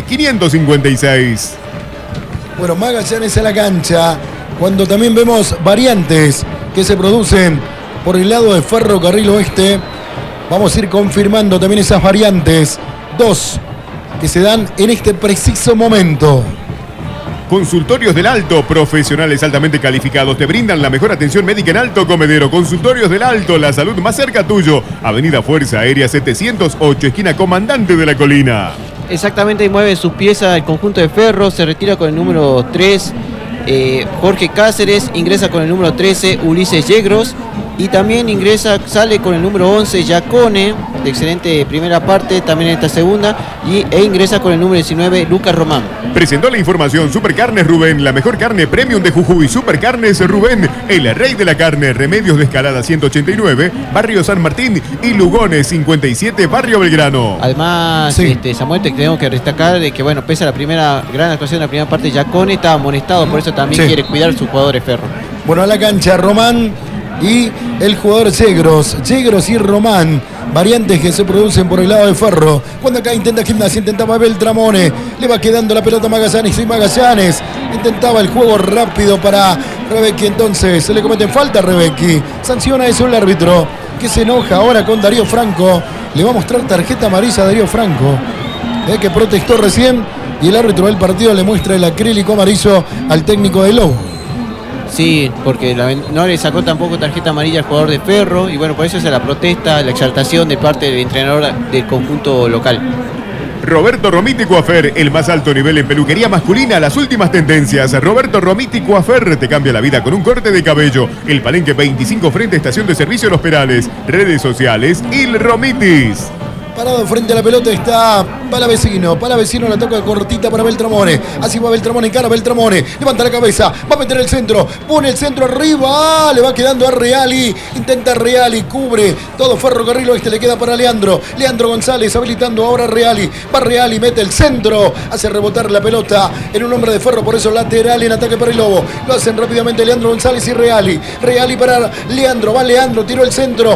556. Bueno, Magallanes a la cancha, cuando también vemos variantes que se producen por el lado de Ferrocarril Oeste. Vamos a ir confirmando también esas variantes, dos que se dan en este preciso momento. Consultorios del Alto, profesionales altamente calificados, te brindan la mejor atención médica en Alto Comedero. Consultorios del Alto, la salud más cerca tuyo. Avenida Fuerza Aérea 708, esquina Comandante de la Colina. Exactamente, y mueve sus piezas el conjunto de Ferro, se retira con el número 3 Jorge Cáceres, ingresa con el número 13 Ulises Yegros, y también sale con el número 11 Yacone, de excelente primera parte, también en esta segunda, e ingresa con el número 19 Lucas Román. Presentó la información Supercarnes Rubén, la mejor carne premium de Jujuy. Supercarnes Rubén, el rey de la carne. Remedios de Escalada 189, Barrio San Martín, y Lugones 57, Barrio Belgrano. Además, sí, Samuel, te tenemos que destacar de que bueno, pese a la primera gran actuación de la primera parte, Yacone estaba amonestado, por eso también quiere cuidar a sus jugadores Ferro. Bueno, a la cancha Román y el jugador Yegros y Román, variantes que se producen por el lado de Ferro. Cuando acá intenta Gimnasia, intentaba Beltramone, le va quedando la pelota a Magallanes, y Magallanes intentaba el juego rápido para Rebecki, entonces se le comete falta a Rebecki, sanciona eso el árbitro. que se enoja ahora con Darío Franco. Le va a mostrar tarjeta amarilla a Darío Franco, que protestó recién, y el árbitro del partido le muestra el acrílico amarillo al técnico de Lobo. Sí, porque no le sacó tampoco tarjeta amarilla al jugador de Ferro, y bueno, por eso es la protesta, la exaltación de parte del entrenador del conjunto local. Roberto Romiti Coafer, el más alto nivel en peluquería masculina, las últimas tendencias. Roberto Romiti Coafer te cambia la vida con un corte de cabello. El Palenque 25 frente a Estación de Servicio Los Perales. Redes sociales, Il Romitis. Parado frente a la pelota está Palavecino. Palavecino la toca cortita para Beltramone. Así va Beltramone, cara Beltramone. Levanta la cabeza, va a meter el centro. Pone el centro arriba. Le va quedando a Reali. Intenta Reali, cubre todo Ferrocarril Oeste. Le queda para Leandro. Leandro González habilitando ahora a Reali. Va Reali, mete el centro. Hace rebotar la pelota en un hombre de Ferro. Por eso lateral en ataque para el Lobo. Lo hacen rápidamente Leandro González y Reali. Reali para Leandro. Va Leandro, tiró el centro.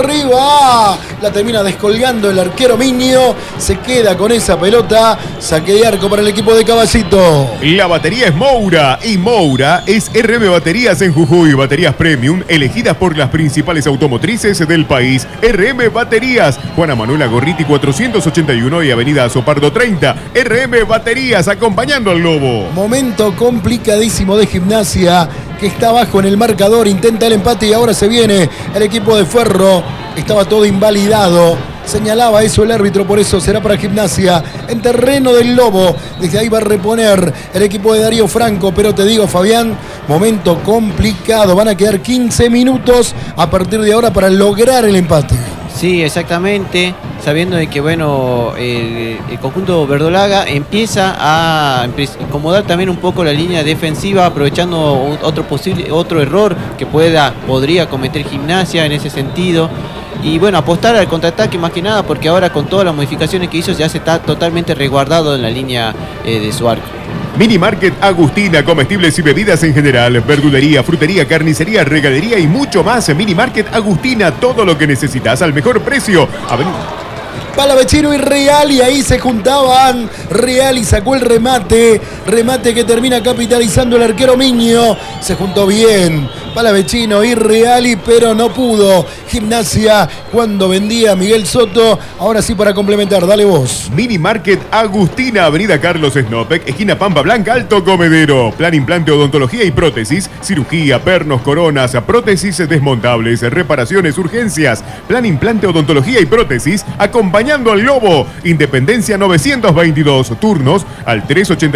Arriba. La termina descolgando el arquero Miño. Se queda con esa pelota. Saque de arco para el equipo de Caballito. La batería es Moura y Moura es RM Baterías en Jujuy. Baterías premium elegidas por las principales automotrices del país. RM Baterías, Juana Manuela Gorriti 481 y Avenida Sopardo 30. RM Baterías acompañando al Lobo. Momento complicadísimo de Gimnasia, que está abajo en el marcador. Intenta el empate y ahora se viene el equipo de Ferro. Estaba todo invalidado. Señalaba eso el árbitro, por eso será para Gimnasia en terreno del Lobo. Desde ahí va a reponer el equipo de Darío Franco, pero te digo, Fabián, momento complicado. Van a quedar 15 minutos a partir de ahora para lograr el empate. Sí, exactamente, sabiendo de que bueno, el conjunto verdolaga empieza a incomodar también un poco la línea defensiva, aprovechando otro error que podría cometer Gimnasia en ese sentido. Y bueno, apostar al contraataque más que nada, porque ahora con todas las modificaciones que hizo ya se está totalmente resguardado en la línea de su arco. Mini Market Agustina, comestibles y bebidas en general, verdulería, frutería, carnicería, regalería y mucho más. Mini Market Agustina, todo lo que necesitas al mejor precio. Palavecino y Reali, ahí se juntaban. Reali sacó el remate que termina capitalizando el arquero Miño. Se juntó bien Palavecino y Reali, pero no pudo Gimnasia cuando vendía a Miguel Soto. Ahora sí, para complementar, dale vos. Mini Market Agustina, Avenida Carlos Snopek, esquina Pampa Blanca, Alto Comedero. Plan implante, odontología y prótesis, cirugía, pernos, coronas, prótesis desmontables, reparaciones, urgencias. Plan implante, odontología y prótesis, acompañando al Lobo. Independencia 922, turnos al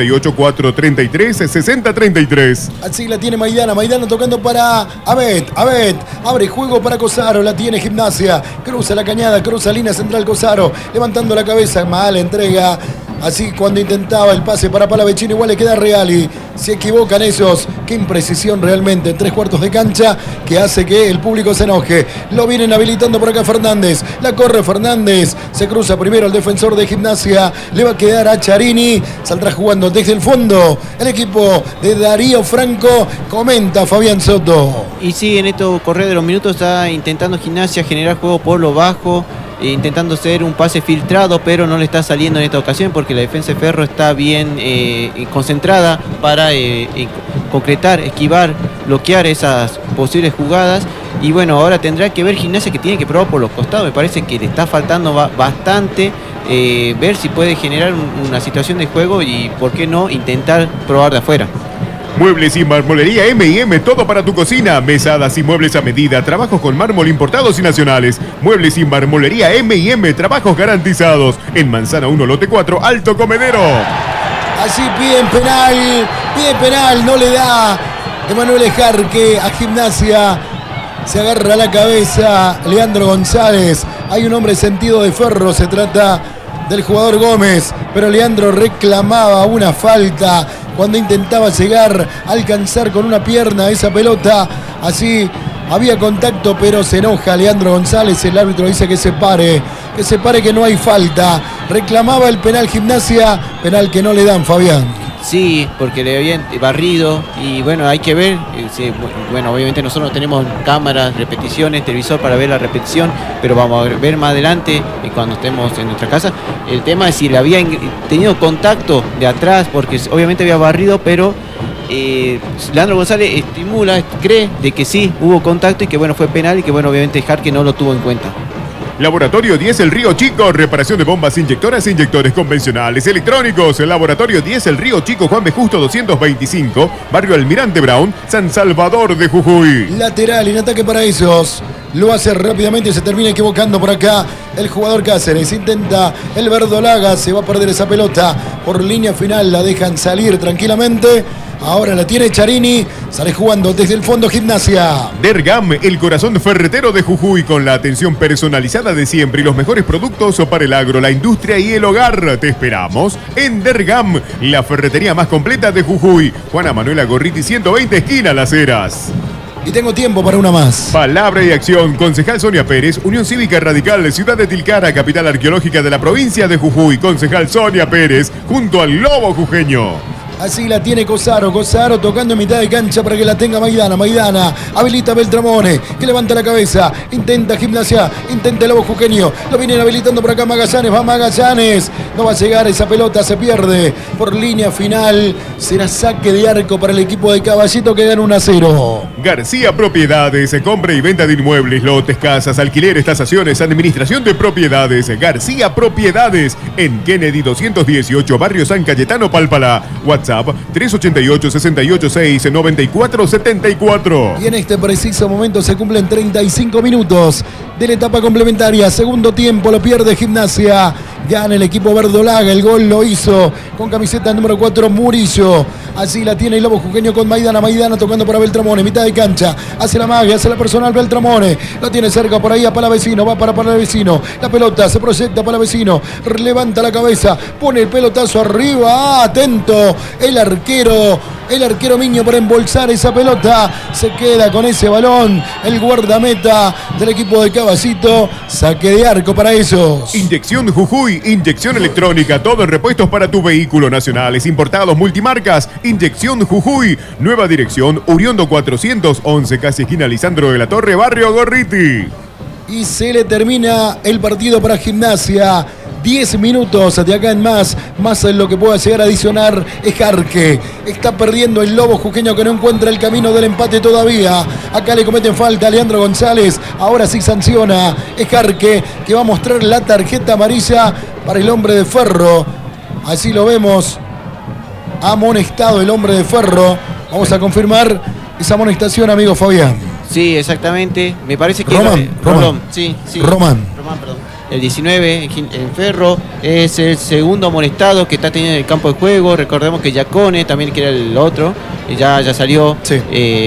388-433-6033. Así la tiene Maidana tocando para Abed, abre juego para Cosaro, la tiene Gimnasia, cruza la cañada, cruza línea central Cosaro, levantando la cabeza, mala entrega. Así cuando intentaba el pase para Palavecino, igual le queda a Reali. Se equivocan esos. Qué imprecisión realmente en 3/4 de cancha, que hace que el público se enoje. Lo vienen habilitando por acá Fernández. La corre Fernández. Se cruza primero el defensor de Gimnasia. Le va a quedar a Charini. Saldrá jugando desde el fondo el equipo de Darío Franco. Comenta Fabián Soto. Y sí, en estos correr de los minutos está intentando Gimnasia generar juego por lo bajo, intentando hacer un pase filtrado, pero no le está saliendo en esta ocasión porque la defensa de Ferro está bien concentrada para concretar, esquivar, bloquear esas posibles jugadas. Y bueno, ahora tendrá que ver Gimnasia, que tiene que probar por los costados. Me parece que le está faltando bastante ver si puede generar una situación de juego y por qué no intentar probar de afuera. Muebles y marmolería M&M, todo para tu cocina. Mesadas y muebles a medida, trabajos con mármol importados y nacionales. Muebles y marmolería M&M, trabajos garantizados. En Manzana 1, lote 4, Alto Comedero. Así piden penal, no le da Emanuel Ejarque a Gimnasia. Se agarra la cabeza Leandro González. Hay un hombre sentido de Ferro, se trata del jugador Gómez, pero Leandro reclamaba una falta cuando intentaba llegar a alcanzar con una pierna esa pelota. Así había contacto, pero se enoja Leandro González. El árbitro dice que se pare, que no hay falta. Reclamaba el penal Gimnasia, penal que no le dan, Fabián. Sí, porque le habían barrido y bueno, hay que ver, bueno, obviamente nosotros no tenemos cámaras, repeticiones, televisor para ver la repetición, pero vamos a ver más adelante cuando estemos en nuestra casa. El tema es si le había tenido contacto de atrás, porque obviamente había barrido, pero Leandro González cree de que sí, hubo contacto y que bueno, fue penal y que bueno, obviamente Jarque no lo tuvo en cuenta. Laboratorio 10 El Río Chico, reparación de bombas inyectoras e inyectores convencionales electrónicos. Laboratorio 10 El Río Chico, Juan B. Justo 225, barrio Almirante Brown, San Salvador de Jujuy. Lateral en ataque para ellos. Lo hace rápidamente y se termina equivocando por acá el jugador Cáceres. Intenta el verdolaga, se va a perder esa pelota por línea final, la dejan salir tranquilamente. Ahora la tiene Charini, sale jugando desde el fondo Gimnasia. Dergam, el corazón ferretero de Jujuy, con la atención personalizada de siempre y los mejores productos para el agro, la industria y el hogar. Te esperamos en Dergam, la ferretería más completa de Jujuy. Juana Manuela Gorriti 120, esquina Las Heras. Y tengo tiempo para una más. Palabra y acción. Concejal Sonia Pérez, Unión Cívica Radical, Ciudad de Tilcara, capital arqueológica de la provincia de Jujuy. Concejal Sonia Pérez, junto al Lobo Jujeño. Así la tiene Cosaro tocando en mitad de cancha para que la tenga Maidana habilita a Beltramone, que levanta la cabeza, intenta Gimnasia, intenta el Lobo Jujeño, lo vienen habilitando por acá Magallanes, va Magallanes, no va a llegar esa pelota, se pierde por línea final, será saque de arco para el equipo de Caballito que gana 1-0. García Propiedades, compra y venta de inmuebles, lotes, casas, alquileres, tasaciones, administración de propiedades. García Propiedades, en Kennedy 218, barrio San Cayetano, Palpalá. WhatsApp 388-68-694-74. Y en este preciso momento se cumplen 35 minutos de la etapa complementaria. Segundo tiempo lo pierde Gimnasia. Gana el equipo verdolaga. El gol lo hizo con camiseta número 4 Murillo. Así la tiene el Lobo Jujeño con Maidana tocando para Beltramone, mitad de cancha. Hace la magia, hace la personal Beltramone. Lo tiene cerca por ahí a Palavecino. Va para Palavecino. La pelota se proyecta Palavecino. Levanta la cabeza. Pone el pelotazo arriba. Atento. El arquero Miño para embolsar esa pelota. Se queda con ese balón el guardameta del equipo de Caballito. Saque de arco para ellos. Inyección Jujuy, inyección electrónica, todo en repuestos para tu vehículo, nacionales, importados, multimarcas. Inyección Jujuy, nueva dirección Uriondo 411, casi esquina Lisandro de la Torre, barrio Gorriti. Y se le termina el partido para Gimnasia. 10 minutos de acá en más en lo que pueda llegar a adicionar es Jarque. Está perdiendo el Lobo Jujeño, que no encuentra el camino del empate todavía. Acá le cometen falta a Leandro González. Ahora sí sanciona. Es Jarque, que va a mostrar la tarjeta amarilla para el hombre de Ferro. Así lo vemos. Amonestado el hombre de Ferro. Vamos a confirmar esa amonestación, amigo Fabián. Sí, exactamente. Me parece que Román. Sí. Román, perdón. El 19 en Ferro es el segundo amonestado que está teniendo en el campo de juego. Recordemos que Yacone también, que era el otro, ya salió, sí.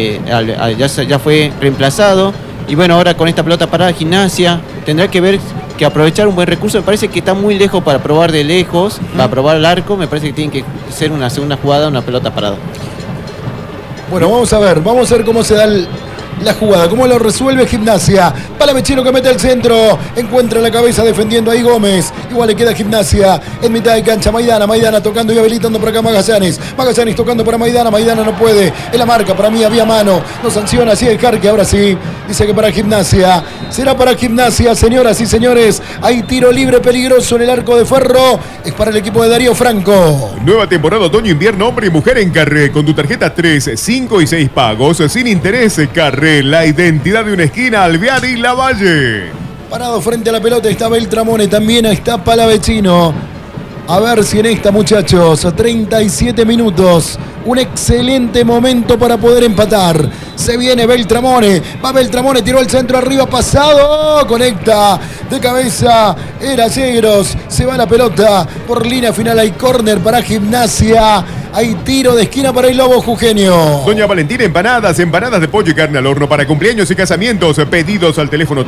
Ya fue reemplazado. Y bueno, ahora con esta pelota parada Gimnasia tendrá que ver, que aprovechar un buen recurso. Me parece que está muy lejos para probar de lejos, para probar el arco. Me parece que tiene que ser una segunda jugada, una pelota parada. Bueno, vamos a ver cómo se da la jugada, cómo lo resuelve Gimnasia. Palavecino que mete el centro, encuentra la cabeza defendiendo ahí Gómez. Igual le queda Gimnasia en mitad de cancha. Maidana tocando y habilitando por acá Magallanes tocando para Maidana no puede, es la marca, para mí había mano, no sanciona, así el Jarque, ahora sí, dice que para Gimnasia, será para Gimnasia, señoras y señores. Hay tiro libre peligroso en el arco de Ferro, es para el equipo de Darío Franco. Nueva temporada otoño-invierno, hombre y mujer en Carré, con tu tarjeta 3, 5 y 6 pagos, sin interés. Carré, la identidad de una esquina, Alvear y Lavalle. Parado frente a la pelota está Beltramone, también está Palavecino. A ver si en esta, muchachos, 37 minutos, un excelente momento para poder empatar. Se viene Beltramone, va Beltramone, tiró el centro arriba, pasado, conecta de cabeza, era Yegros, se va la pelota por línea final, hay córner para Gimnasia. Hay tiro de esquina para el Lobo Jujeño. Doña Valentina Empanadas de pollo y carne al horno para cumpleaños y casamientos. Pedidos al teléfono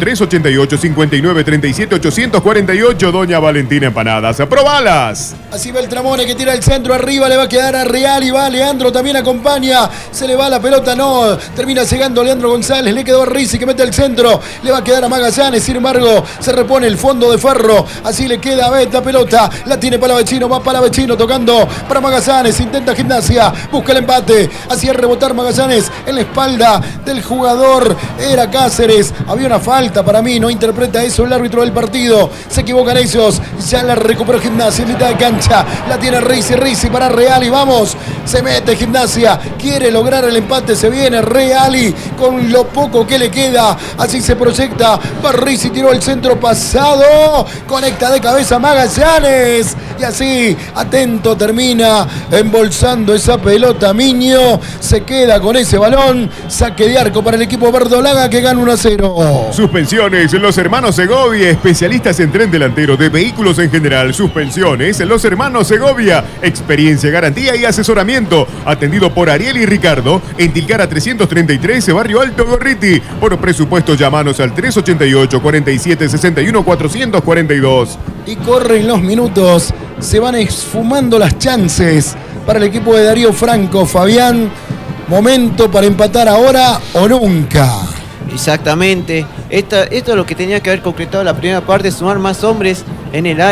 388-5937-848. Doña Valentina Empanadas, ¡probalas! Así Beltramone que tira el centro arriba, le va a quedar a Real y va Leandro, también acompaña. Se le va la pelota, no. Termina llegando Leandro González, le quedó a Rizzi que mete el centro. Le va a quedar a Magallanes, sin embargo, se repone el fondo de Ferro. Así le queda a Bet la pelota. La tiene Palavecino, va Palavecino tocando para Magallanes. intenta Gimnasia, busca el empate, hacía rebotar Magallanes en la espalda del jugador, era Cáceres, había una falta para mí, no interpreta eso el árbitro del partido, se equivocan ellos, ya la recuperó Gimnasia en mitad de cancha, la tiene Rizzi para Reali, vamos, se mete Gimnasia, quiere lograr el empate, se viene Reali con lo poco que le queda, así se proyecta, Rizzi tiró el centro pasado, conecta de cabeza Magallanes y así, atento, termina embolsando esa pelota Miño, se queda con ese balón, saque de arco para el equipo verdolaga que gana 1-0. Suspensiones, los hermanos Segovia, especialistas en tren delantero de vehículos en general. Suspensiones, los hermanos Segovia, experiencia, garantía y asesoramiento. Atendido por Ariel y Ricardo en Tilcara 333, Barrio Alto Gorriti. Por presupuesto, llamanos al 388 47 61 442. Y corren los minutos, se van esfumando las chances para el equipo de Darío Franco. Fabián, momento para empatar ahora o nunca. Exactamente, esto es lo que tenía que haber concretado la primera parte, sumar más hombres en el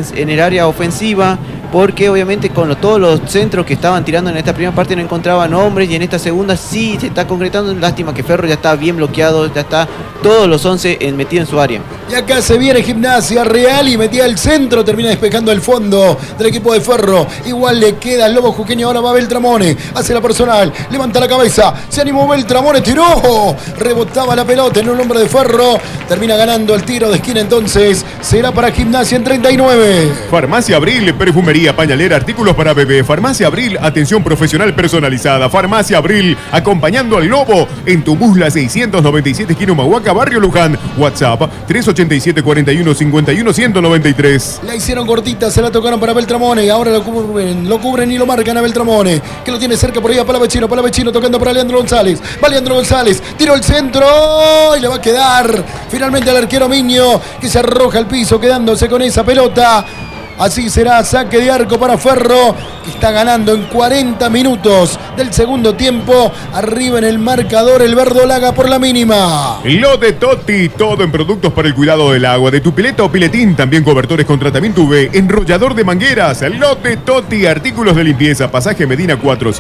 área ofensiva, porque obviamente con todos los centros que estaban tirando en esta primera parte no encontraban hombres, y en esta segunda sí se está concretando. Lástima que Ferro ya está bien bloqueado, ya está todos los 11 metidos en su área. Y acá se viene Gimnasia, Reali metía el centro, termina despejando el fondo del equipo de Ferro. Igual le queda el lobo jujeño, ahora va Beltramone, hace la personal, levanta la cabeza, se animó Beltramone, tiró, rebotaba la pelota en un hombre de Ferro, termina ganando el tiro de esquina, entonces será para Gimnasia en 39. Farmacia Abril, perfumería, pañalera, artículos para bebé. Farmacia Abril, atención profesional personalizada. Farmacia Abril, acompañando al lobo en tu Musla 697, esquina Humahuaca, Barrio Luján. WhatsApp 387 41 51 193. La hicieron cortita, se la tocaron para Beltramone y ahora lo cubren y lo marcan a Beltramone, que lo tiene cerca por ahí a Palavecino tocando para Leandro González. Va Leandro González, tiró el centro y le va a quedar finalmente al arquero Miño, que se arroja al piso quedándose con esa pelota. Así será saque de arco para Ferro, que está ganando en 40 minutos del segundo tiempo. Arriba en el marcador el verdolaga por la mínima. Lo de Totti, todo en productos para el cuidado del agua, de tu pileta o piletín, también cobertores con tratamiento UV, enrollador de mangueras. Lo de Totti, artículos de limpieza, pasaje Medina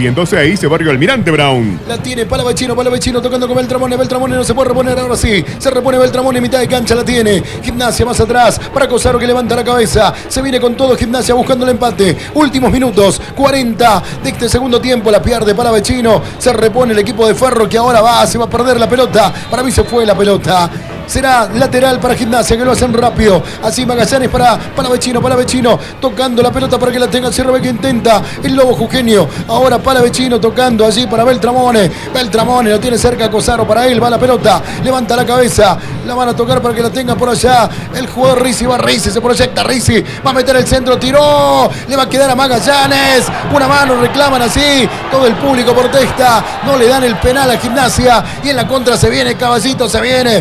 406, Barrio Almirante Brown. La tiene Palavecino tocando con Beltramone no se puede reponer, ahora sí, se repone Beltramone, mitad de cancha la tiene. Gimnasia más atrás, para Cosaro que levanta la cabeza, se viene con todo Gimnasia buscando el empate. Últimos minutos, 40 de este segundo tiempo, la pierde Palavecino, se repone el equipo de Ferro que ahora se va a perder la pelota. Para mí se fue la pelota. Será lateral para Gimnasia, que lo hacen rápido. Así Magallanes para Palavecino tocando la pelota para que la tenga Cerro, que intenta el lobo jujeño. Ahora Palavecino tocando allí para Beltramone lo tiene cerca Cosaro, para él va la pelota, levanta la cabeza, la van a tocar para que la tenga por allá el jugador Rizzi, se proyecta Rizzi, va a meter el centro, tiró, le va a quedar a Magallanes, una mano, reclaman así, todo el público protesta, no le dan el penal a Gimnasia, y en la contra se viene Caballito, se viene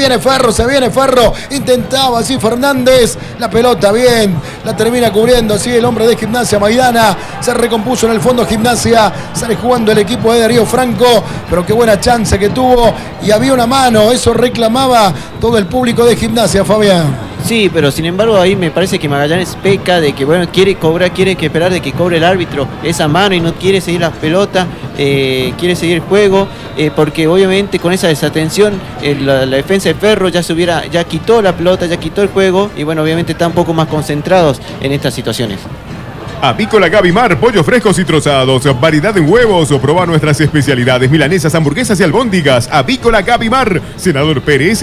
Ferro, intentaba así Fernández, la pelota bien, la termina cubriendo así el hombre de Gimnasia, Maidana, se recompuso en el fondo Gimnasia, sale jugando el equipo de Darío Franco, pero qué buena chance que tuvo, y había una mano, eso reclamaba todo el público de Gimnasia, Fabián. Sí, pero sin embargo ahí me parece que Magallanes peca de que quiere que esperar de que cobre el árbitro esa mano y no quiere seguir la pelota, quiere seguir el juego, porque obviamente con esa desatención la defensa de Ferro ya quitó la pelota, ya quitó el juego, y bueno, obviamente están un poco más concentrados en estas situaciones. Avícola Gavimar, pollos frescos y trozados, variedad en huevos, o proba nuestras especialidades, milanesas, hamburguesas y albóndigas. Avícola Gavimar, Senador Pérez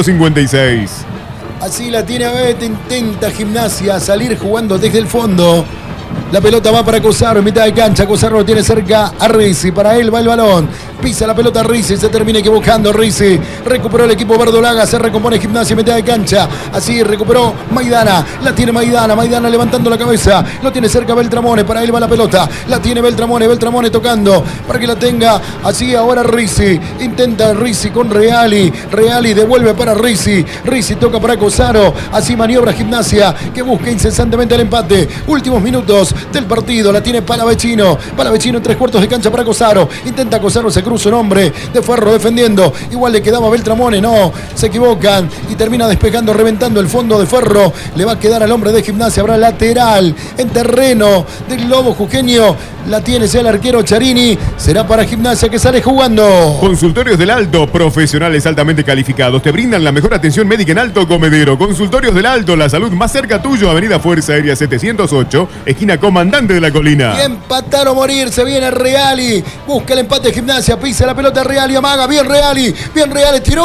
556. Así la tiene Abet, intenta Gimnasia salir jugando desde el fondo. La pelota va para Cosaro en mitad de cancha. Cosaro lo tiene cerca a Rizzi. Para él va el balón. Pisa la pelota Rizzi. Se termina equivocando Rizzi. Recuperó el equipo verdolaga. Se recompone Gimnasia en mitad de cancha. Así recuperó Maidana. La tiene Maidana. Maidana levantando la cabeza. Lo tiene cerca Beltramone. Para él va la pelota. La tiene Beltramone. Beltramone tocando para que la tenga. Así ahora Rizzi. Intenta Rizzi con Reali. Reali devuelve para Rizzi. Rizzi toca para Cosaro. Así maniobra Gimnasia, que busca incesantemente el empate. Últimos minutos. del partido. La tiene Palavecino. Palavecino en 3/4 de cancha para Cosaro. Intenta Cosaro, se cruza un hombre de Ferro defendiendo. Igual le quedaba Beltramone, no, se equivocan y termina despejando, reventando el fondo de Ferro. Le va a quedar al hombre de Gimnasia. Habrá lateral en terreno del Lobo Jujeño. La tiene ya el arquero Charini. Será para Gimnasia que sale jugando. Consultorios del Alto, profesionales altamente calificados. Te brindan la mejor atención médica en Alto Comedero. Consultorios del Alto, la salud más cerca tuyo. Avenida Fuerza Aérea 708, esquina Comandante de la Colina. Y empatar o morir, se viene Reali. Busca el empate de Gimnasia, pisa la pelota Reali, amaga. Bien Reali, tiró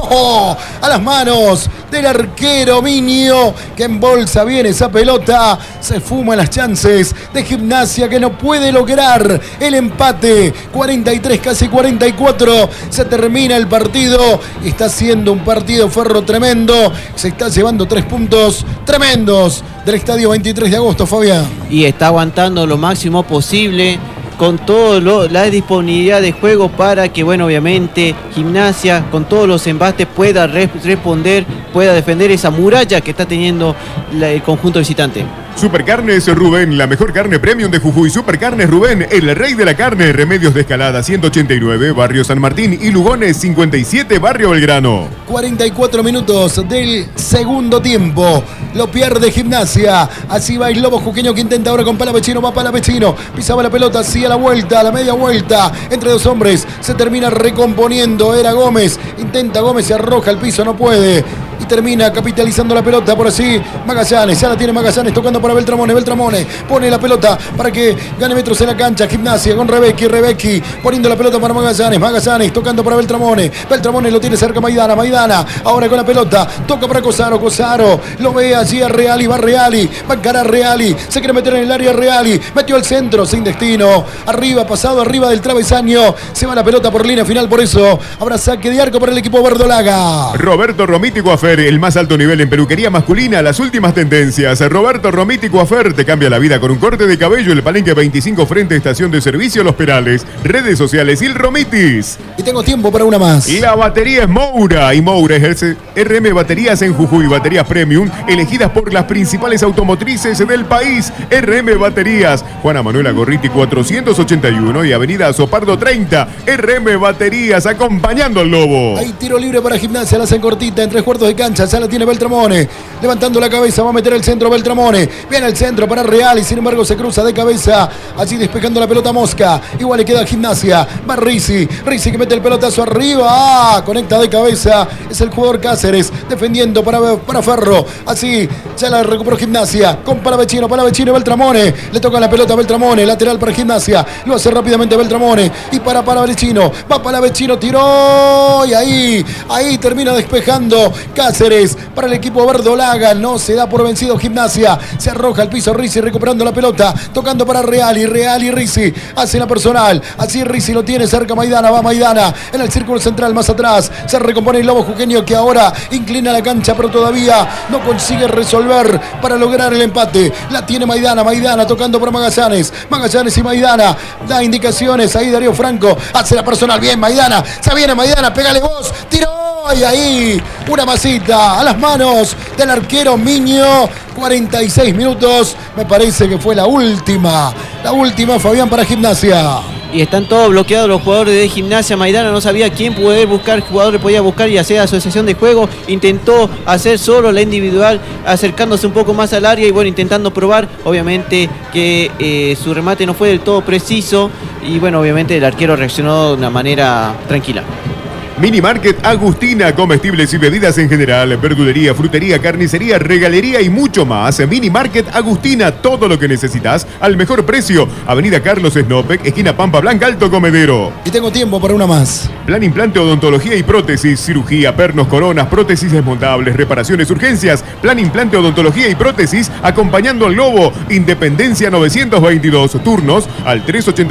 a las manos del arquero Minio, que embolsa bien esa pelota. Se fuma las chances de Gimnasia, que no puede lograr el empate. 43, casi 44. Se termina el partido. Está siendo un partido Ferro tremendo. Se está llevando 3 puntos tremendos del estadio 23 de agosto, Fabián. Y está aguantando lo máximo posible con toda la disponibilidad de juego para que, bueno, obviamente Gimnasia con todos los embates pueda responder, pueda defender esa muralla que está teniendo el conjunto visitante. Supercarnes Rubén, la mejor carne premium de Jujuy. Supercarnes Rubén, el rey de la carne. Remedios de Escalada 189, Barrio San Martín, y Lugones 57, Barrio Belgrano. 44 minutos del segundo tiempo. Lo pierde Gimnasia. Así va el Lobo Jujeño, que intenta ahora con Palavecino. Va Palavecino, pisaba la pelota, hacía la vuelta, a la media vuelta entre dos hombres. Se termina recomponiendo. Era Gómez. Intenta Gómez, se arroja al piso, no puede. Y termina capitalizando la pelota por así Magallanes. Ya la tiene Magallanes tocando para Beltramone. Beltramone pone la pelota para que gane metros en la cancha. Gimnasia con Rebecki poniendo la pelota para Magallanes. Magallanes tocando para Beltramone. Beltramone lo tiene cerca Maidana. Maidana ahora con la pelota. Toca para Cosaro. Cosaro lo ve allí a Reali. Va Reali. Va a encarar Reali. Se quiere meter en el área Reali. Metió el centro sin destino. Arriba, pasado arriba del travesaño. Se va la pelota por línea final. Por eso habrá saque de arco para el equipo verdolaga. Roberto Romiti Coafer, el más alto nivel en peluquería masculina, las últimas tendencias. Roberto Romiti Coafer te cambia la vida con un corte de cabello. El Palenque 25 frente a estación de servicio Los Perales. Redes sociales Il Romitis. Y tengo tiempo para una más. Y la batería es Moura. Y Moura es RM Baterías en Jujuy. Baterías premium elegidas por las principales automotrices del país. RM Baterías. Juana Manuela Gorriti 481 y Avenida Azopardo 30. RM Baterías, acompañando al Lobo. Hay tiro libre para Gimnasia. La hacen cortita en 3/4 de cancha. Ya la tiene Beltramone. Levantando la cabeza. Va a meter el centro Beltramone. Viene el centro para Real y sin embargo se cruza de cabeza. Allí despejando la pelota Mosca. Igual le queda Gimnasia. Va Rizzi. Rizzi que mete el pelotazo arriba. Conecta de cabeza. Es el jugador Cáceres. Defendiendo para Ferro. Así ya la recuperó Gimnasia. Con Palavecino. Palavecino y Beltramone. Le toca la pelota a Beltramone. Lateral para Gimnasia. Lo hace rápidamente Beltramone. Y para Palavecino. Va Palavecino. Tiró. Y ahí termina despejando Cáceres para el equipo verdolaga. No se da por vencido Gimnasia. Se arroja al piso Rizzi recuperando la pelota. Tocando para Reali. Reali y Rizzi. Hace la personal. Así Rizzi lo tiene cerca Maidana. Va Maidana en el círculo central más atrás. Se recompone el Lobo Jujeño, que ahora inclina la cancha, pero todavía no consigue resolver para lograr el empate. La tiene Maidana. Maidana tocando para Magallanes. Magallanes y Maidana. Da indicaciones. Ahí Darío Franco hace la personal. Bien Maidana. Se viene Maidana. Pégale vos. Tiró. Y ahí una masita a las manos del arquero Miño. 46 minutos. Me parece que fue la última, Fabián, para Gimnasia. Y están todos bloqueados los jugadores de Gimnasia. Maidana no sabía quién poder buscar, jugador le podía buscar y hacer asociación de juego. Intentó hacer solo la individual, acercándose un poco más al área y bueno, intentando probar. Obviamente que su remate no fue del todo preciso y bueno, obviamente el arquero reaccionó de una manera tranquila. Mini Market Agustina, comestibles y bebidas en general, verdulería, frutería, carnicería, regalería y mucho más. Mini Market Agustina, todo lo que necesitas al mejor precio. Avenida Carlos Snopek, esquina Pampa Blanca, Alto Comedero. Y tengo tiempo para una más. Plan implante, odontología y prótesis, cirugía, pernos, coronas, prótesis desmontables, reparaciones, urgencias. Plan implante, odontología y prótesis, acompañando al Lobo. Independencia 922, turnos al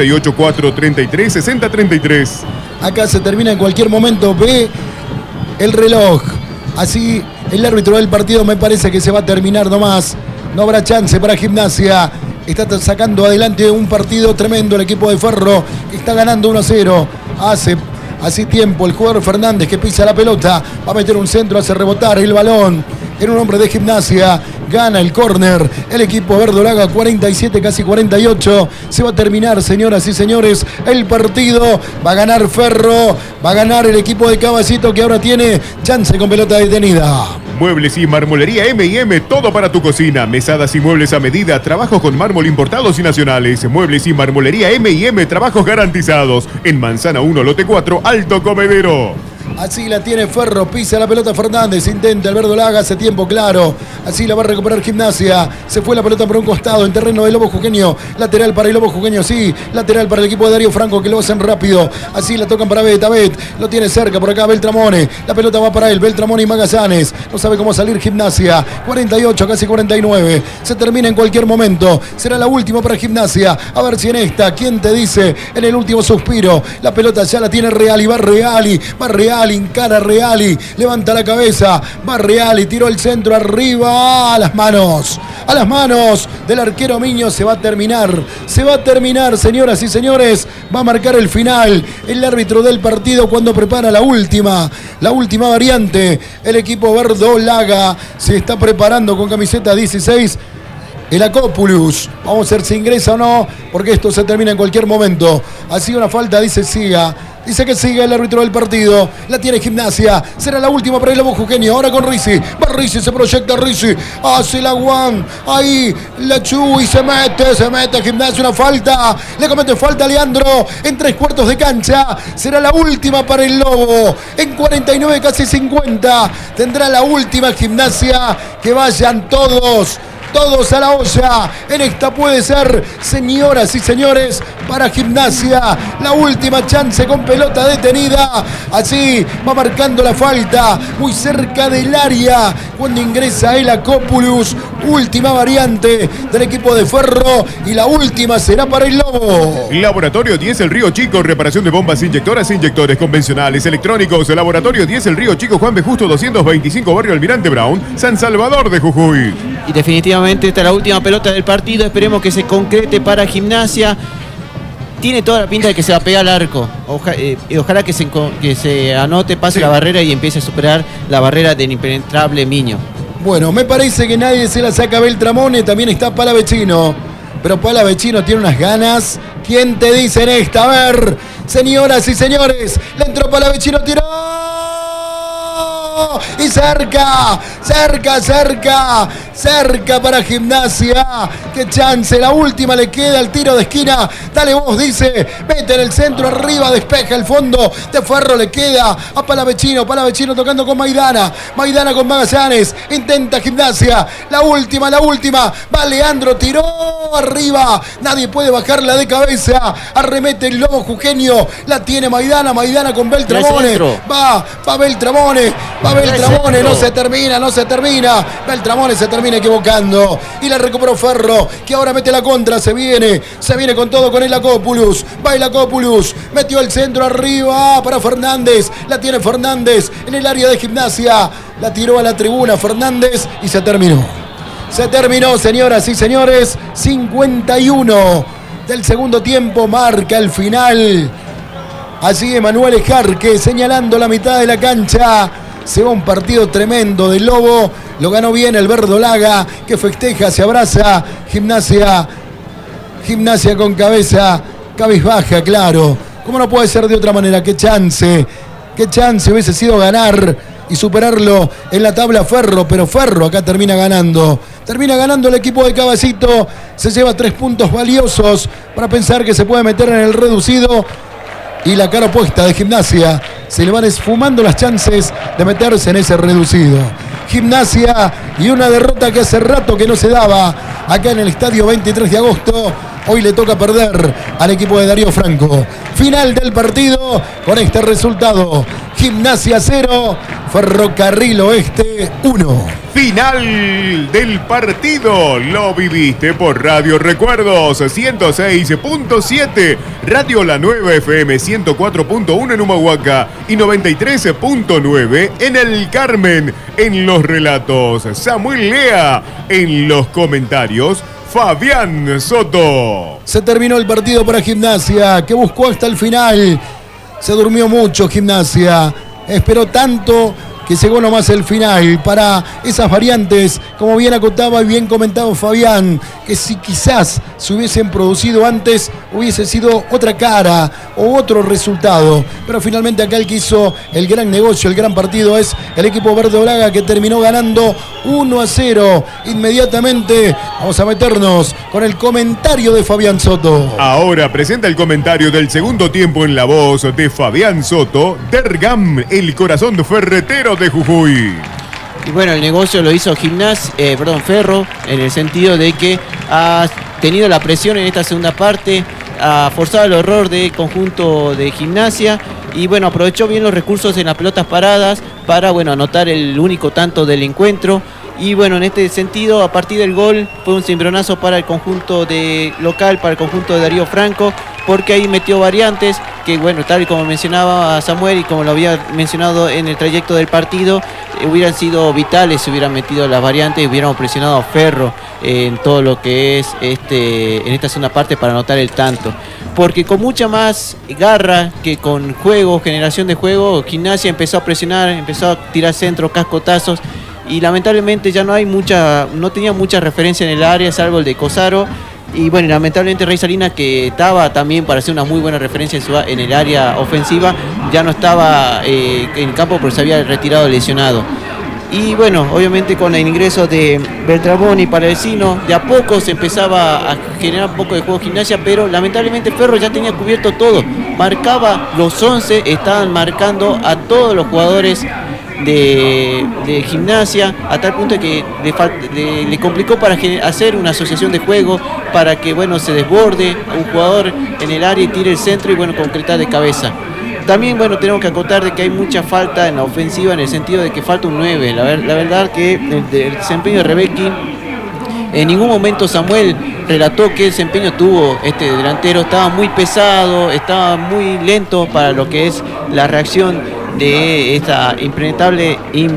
388-433-6033. Acá se termina en cualquier momento. Ve el reloj. Así el árbitro del partido me parece que se va a terminar nomás. No habrá chance para Gimnasia. Está sacando adelante un partido tremendo el equipo de Ferro, que está ganando 1-0. Hace así tiempo el jugador Fernández, que pisa la pelota. Va a meter un centro, hace rebotar el balón. en un hombre de Gimnasia. Gana el córner el equipo verdolaga, 47, casi 48. Se va a terminar, señoras y señores, el partido. Va a ganar Ferro, va a ganar el equipo de Caballito, que ahora tiene chance con pelota detenida. Muebles y marmolería M&M, todo para tu cocina. Mesadas y muebles a medida, trabajos con mármol importados y nacionales. Muebles y marmolería M&M, trabajos garantizados. En Manzana 1, lote 4, Alto Comedero. Así la tiene Ferro, pisa la pelota Fernández, intenta el verdolaga, hace tiempo claro. Así la va a recuperar Gimnasia. Se fue la pelota por un costado en terreno del Lobo Jujeño. Lateral para el Lobo Jujeño, sí. Lateral para el equipo de Darío Franco, que lo hacen rápido. Así la tocan para Bet. Lo tiene cerca por acá Beltramone. La pelota va para él, Beltramone y Magallanes. No sabe cómo salir Gimnasia. 48, casi 49. Se termina en cualquier momento. Será la última para Gimnasia. A ver si en esta, ¿quién te dice? En el último suspiro. La pelota ya la tiene Reali. Va Reali, encara Reali, levanta la cabeza, va Reali, tiró el centro arriba, a las manos del arquero Miño. Se va a terminar, señoras y señores, va a marcar el final el árbitro del partido cuando prepara la última variante. El equipo verdolaga se está preparando con camiseta 16. El Acópulus, vamos a ver si ingresa o no, porque esto se termina en cualquier momento. Así una falta, dice Siga. Dice que sigue el árbitro del partido. La tiene Gimnasia. Será la última para el Lobo Jujeño. Ahora con Rizzi. Va Rizzi, se proyecta Rizzi. Hace la Juan. Ahí la Chuy se mete Gimnasia. Una falta. Le comete falta a Leandro. En 3/4 de cancha. Será la última para el Lobo. En 49, casi 50. Tendrá la última Gimnasia. Que vayan todos a la olla. En esta puede ser, señoras y señores, para Gimnasia la última chance con pelota detenida. Así va marcando la falta muy cerca del área cuando ingresa el Acópulus. Última variante del equipo de Ferro y la última será para el Lobo. Laboratorio 10 El Río Chico, reparación de bombas inyectoras e inyectores convencionales electrónicos. Laboratorio 10 El Río Chico, Juan B. Justo 225, barrio Almirante Brown, San Salvador de Jujuy. Y definitivamente esta es la última pelota del partido. Esperemos que se concrete para Gimnasia. Tiene toda la pinta de que se va a pegar al arco. Ojalá que se anote, pase la barrera y empiece a superar la barrera del impenetrable Miño. Bueno, me parece que nadie se la saca a Beltramone. También está Palavecino. Pero Palavecino tiene unas ganas. ¿Quién te dice en esta? A ver, señoras y señores, le entró Palavecino, tiró. Y cerca para Gimnasia. Qué chance, la última le queda el tiro de esquina. Dale vos, dice, mete en el centro, arriba, despeja el fondo de Ferro, le queda a Palavecino tocando con Maidana con Magallanes, intenta Gimnasia, la última, va Leandro, tiró arriba, nadie puede bajarla de cabeza, arremete el Lobo Jujeño, la tiene Maidana con Beltramone, va Beltramone, no se termina, Beltramone se termina equivocando y la recuperó Ferro, que ahora mete la contra, se viene con todo con el Acópulus, va el Acópulus, metió el centro arriba para Fernández, la tiene Fernández en el área de Gimnasia, la tiró a la tribuna Fernández y se terminó, señoras y señores. 51 del segundo tiempo marca el final. Allí Emanuel Ejarque señalando la mitad de la cancha. Se va un partido tremendo del Lobo. Lo ganó bien el verdolaga, que festeja, se abraza. Gimnasia con cabizbaja, claro. ¿Cómo no puede ser de otra manera? Qué chance hubiese sido ganar y superarlo en la tabla Ferro, pero Ferro acá termina ganando el equipo de Caballito. Se lleva 3 puntos valiosos para pensar que se puede meter en el reducido. Y la cara opuesta de Gimnasia, se le van esfumando las chances de meterse en ese reducido. Gimnasia y una derrota que hace rato que no se daba acá en el estadio 23 de agosto. Hoy le toca perder al equipo de Darío Franco. Final del partido con este resultado. Gimnasia 0, Ferrocarril Oeste 1. Final del partido. Lo viviste por Radio Recuerdos 106.7, Radio La Nueva FM 104.1 en Humahuaca y 93.9 en El Carmen. En los relatos, Samuel Lea. En los comentarios, Fabián Soto. Se terminó el partido para Gimnasia, que buscó hasta el final. Se durmió mucho Gimnasia. Esperó tanto que llegó nomás el final para esas variantes, como bien acotaba y bien comentado Fabián, que si quizás se hubiesen producido antes hubiese sido otra cara o otro resultado, pero finalmente acá el que hizo el gran negocio, el gran partido es el equipo verdolaga, que terminó ganando 1-0. Inmediatamente vamos a meternos con el comentario de Fabián Soto. Ahora presenta el comentario del segundo tiempo en la voz de Fabián Soto, Dergam, el corazón ferretero de Jujuy. Y bueno, el negocio lo hizo Ferro, en el sentido de que ha tenido la presión en esta segunda parte, ha forzado el error del conjunto de Gimnasia y bueno, aprovechó bien los recursos en las pelotas paradas para bueno, anotar el único tanto del encuentro. Y bueno, en este sentido, a partir del gol, fue un cimbronazo para el conjunto local, para el conjunto de Darío Franco, porque ahí metió variantes que, bueno, tal y como mencionaba Samuel y como lo había mencionado en el trayecto del partido, hubieran sido vitales si hubieran metido las variantes y hubieran presionado a Ferro en todo lo que es en esta segunda parte para anotar el tanto. Porque con mucha más garra que con juego, generación de juego, Gimnasia empezó a presionar, empezó a tirar centros, cascotazos, y lamentablemente ya no tenía mucha referencia en el área, salvo el de Cosaro. Y bueno, lamentablemente Rey Salinas, que estaba también para hacer una muy buena referencia en el área ofensiva, ya no estaba en el campo porque se había retirado lesionado. Y bueno, obviamente con el ingreso de Beltramón y Palavecino, de a poco se empezaba a generar un poco de juego Gimnasia, pero lamentablemente Ferro ya tenía cubierto todo. Marcaba los 11, estaban marcando a todos los jugadores de Gimnasia, a tal punto que le complicó para hacer una asociación de juego, para que bueno, se desborde a un jugador en el área y tire el centro y bueno, concretar de cabeza. También bueno, tenemos que acotar de que hay mucha falta en la ofensiva, en el sentido de que falta un 9. La verdad que el desempeño de Rebecki, en ningún momento Samuel relató que desempeño tuvo este delantero. Estaba muy pesado, estaba muy lento para lo que es la reacción de esta impenetrable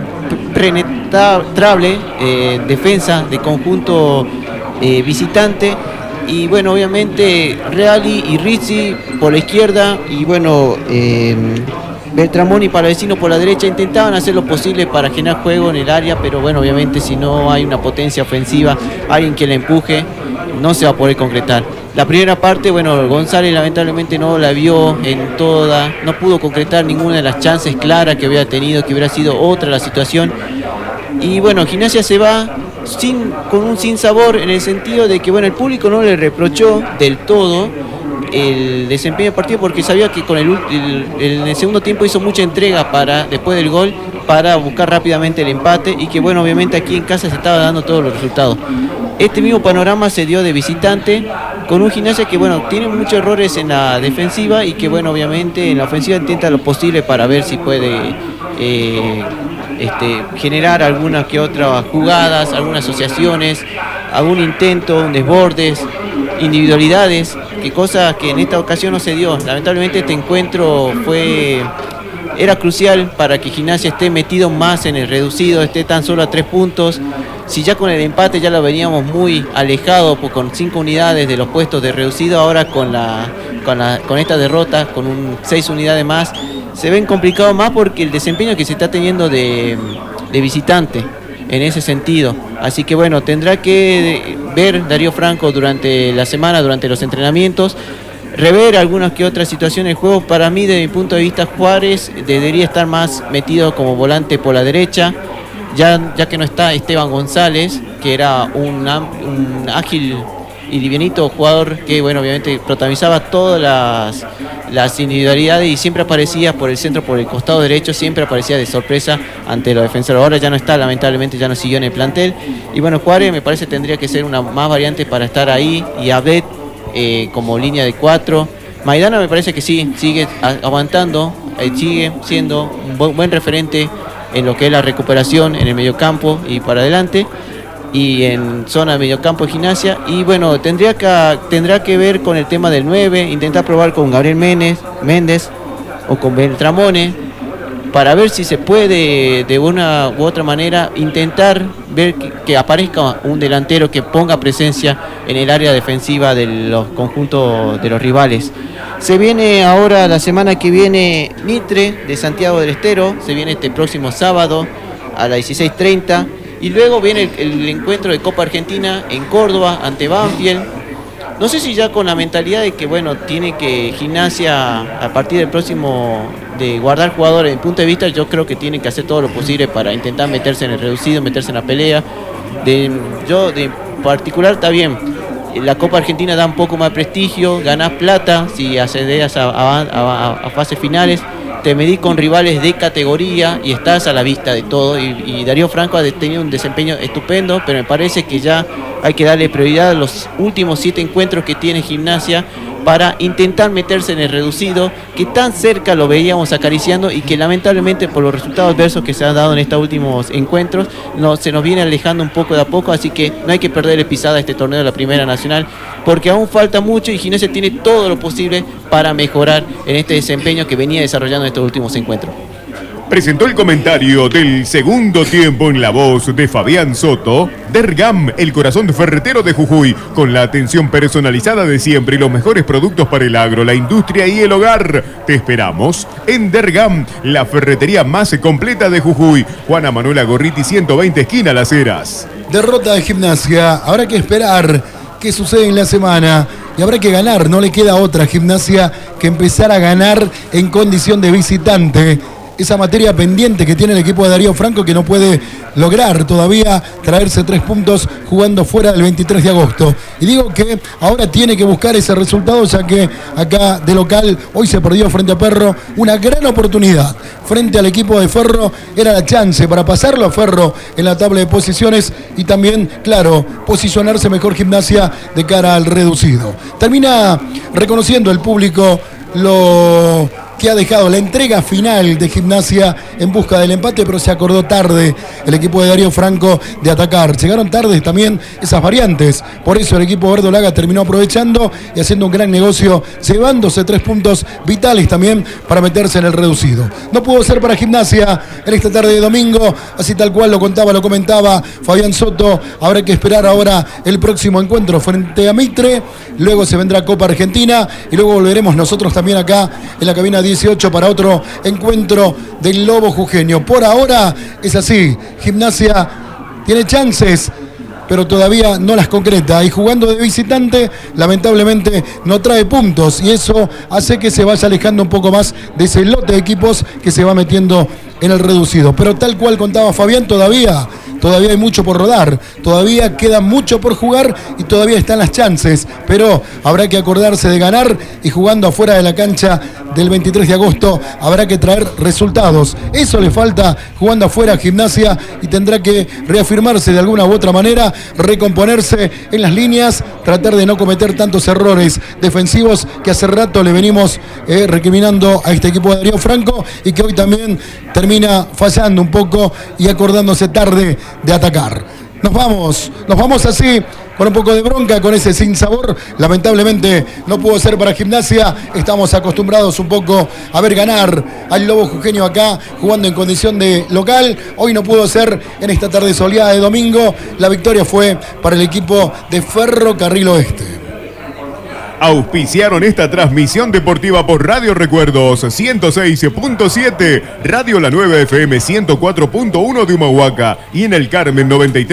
defensa de conjunto visitante. Y bueno, obviamente Reali y Rizzi por la izquierda y bueno, Beltramón y Palavecino por la derecha intentaban hacer lo posible para generar juego en el área, pero bueno, obviamente si no hay una potencia ofensiva, alguien que la empuje, no se va a poder concretar. La primera parte, bueno, González lamentablemente no la vio en toda, no pudo concretar ninguna de las chances claras que hubiera tenido, que hubiera sido otra la situación. Y bueno, Gimnasia se va con un sinsabor, en el sentido de que bueno, el público no le reprochó del todo el desempeño del partido, porque sabía que con en el segundo tiempo hizo mucha entrega después del gol para buscar rápidamente el empate, y que bueno, obviamente aquí en casa se estaba dando todos los resultados. Este mismo panorama se dio de visitante, con un Gimnasia que bueno, tiene muchos errores en la defensiva y que bueno, obviamente en la ofensiva intenta lo posible para ver si puede generar algunas que otras jugadas, algunas asociaciones, algún intento, un desbordes, individualidades, que cosa que en esta ocasión no se dio. Lamentablemente este encuentro era crucial para que Gimnasia esté metido más en el reducido, esté tan solo a 3 puntos. Si ya con el empate ya lo veníamos muy alejado, con 5 unidades de los puestos de reducido, ahora con esta derrota, con 6 unidades más, se ven complicados más porque el desempeño que se está teniendo de visitante en ese sentido. Así que bueno, tendrá que ver Darío Franco durante la semana, durante los entrenamientos, rever algunas que otras situaciones del juego. Para mí, desde mi punto de vista, Juárez debería estar más metido como volante por la derecha, ya que no está Esteban González, que era un ágil y livianito jugador que bueno, obviamente protagonizaba todas las individualidades y siempre aparecía por el centro, por el costado derecho, siempre aparecía de sorpresa ante los defensores. Ahora ya no está, lamentablemente ya no siguió en el plantel. Y bueno, Juárez me parece tendría que ser una más variante para estar ahí, y Abed como línea de 4. Maidana me parece que sí, sigue aguantando, sigue siendo un buen referente en lo que es la recuperación en el mediocampo y para adelante, y en zona de mediocampo de Gimnasia. Y bueno, tendrá que ver con el tema del 9, intentar probar con Gabriel Méndez o con Beltramone, para ver si se puede de una u otra manera intentar ver que aparezca un delantero que ponga presencia en el área defensiva de los conjuntos de los rivales. Se viene ahora la semana que viene Mitre de Santiago del Estero, se viene este próximo sábado a las 16:30 y luego viene el encuentro de Copa Argentina en Córdoba ante Banfield. No sé si ya con la mentalidad de que bueno, tiene que Gimnasia a partir del próximo de guardar jugadores en punto de vista, yo creo que tienen que hacer todo lo posible para intentar meterse en el reducido, meterse en la pelea. Yo de particular está bien, la Copa Argentina da un poco más prestigio, ganás plata si accedes a fases finales, te medís con rivales de categoría y estás a la vista de todo. Y Darío Franco ha tenido un desempeño estupendo, pero me parece que ya hay que darle prioridad a los últimos 7 encuentros que tiene Gimnasia para intentar meterse en el reducido, que tan cerca lo veíamos acariciando y que lamentablemente por los resultados adversos que se han dado en estos últimos encuentros se nos viene alejando un poco de a poco, así que no hay que perderle pisada a este torneo de la Primera Nacional, porque aún falta mucho y Gimnasia tiene todo lo posible para mejorar en este desempeño que venía desarrollando en estos últimos encuentros. Presentó el comentario del segundo tiempo en la voz de Fabián Soto. Dergam, el corazón ferretero de Jujuy, con la atención personalizada de siempre y los mejores productos para el agro, la industria y el hogar. Te esperamos en Dergam, la ferretería más completa de Jujuy. Juana Manuela Gorriti, 120, esquina Las Heras. Derrota de Gimnasia, habrá que esperar qué sucede en la semana y habrá que ganar, no le queda otra a Gimnasia que empezar a ganar en condición de visitante. Esa materia pendiente que tiene el equipo de Darío Franco, que no puede lograr todavía traerse 3 puntos jugando fuera del 23 de agosto. Y digo que ahora tiene que buscar ese resultado, ya que acá de local hoy se perdió frente a Ferro una gran oportunidad. Frente al equipo de Ferro era la chance para pasarlo a Ferro en la tabla de posiciones y también, claro, posicionarse mejor Gimnasia de cara al reducido. Termina reconociendo el público lo que ha dejado la entrega final de Gimnasia en busca del empate, pero se acordó tarde el equipo de Darío Franco de atacar. Llegaron tarde también esas variantes, por eso el equipo verdolaga terminó aprovechando y haciendo un gran negocio, llevándose 3 puntos vitales también para meterse en el reducido. No pudo ser para Gimnasia en esta tarde de domingo, así tal cual lo comentaba Fabián Soto. Habrá que esperar ahora el próximo encuentro frente a Mitre, luego se vendrá Copa Argentina y luego volveremos nosotros también acá en la cabina 18 para otro encuentro del Lobo Jujeño. Por ahora es así, Gimnasia tiene chances, pero todavía no las concreta, y jugando de visitante lamentablemente no trae puntos, y eso hace que se vaya alejando un poco más de ese lote de equipos que se va metiendo en el reducido. Pero tal cual contaba Fabián, todavía hay mucho por rodar, todavía queda mucho por jugar y todavía están las chances, pero habrá que acordarse de ganar, y jugando afuera de la cancha del 23 de agosto habrá que traer resultados. Eso le falta jugando afuera a Gimnasia, y tendrá que reafirmarse de alguna u otra manera, recomponerse en las líneas, tratar de no cometer tantos errores defensivos que hace rato le venimos recriminando a este equipo de Darío Franco, y que hoy también termina fallando un poco y acordándose tarde de atacar. Nos vamos así, con un poco de bronca, con ese sinsabor. Lamentablemente no pudo ser para Gimnasia. Estamos acostumbrados un poco a ver ganar al Lobo Jujeño acá, jugando en condición de local. Hoy no pudo ser en esta tarde soleada de domingo. La victoria fue para el equipo de Ferrocarril Oeste. Auspiciaron esta transmisión deportiva por Radio Recuerdos 106.7, Radio La Nueva FM 104.1 de Humahuaca y en el Carmen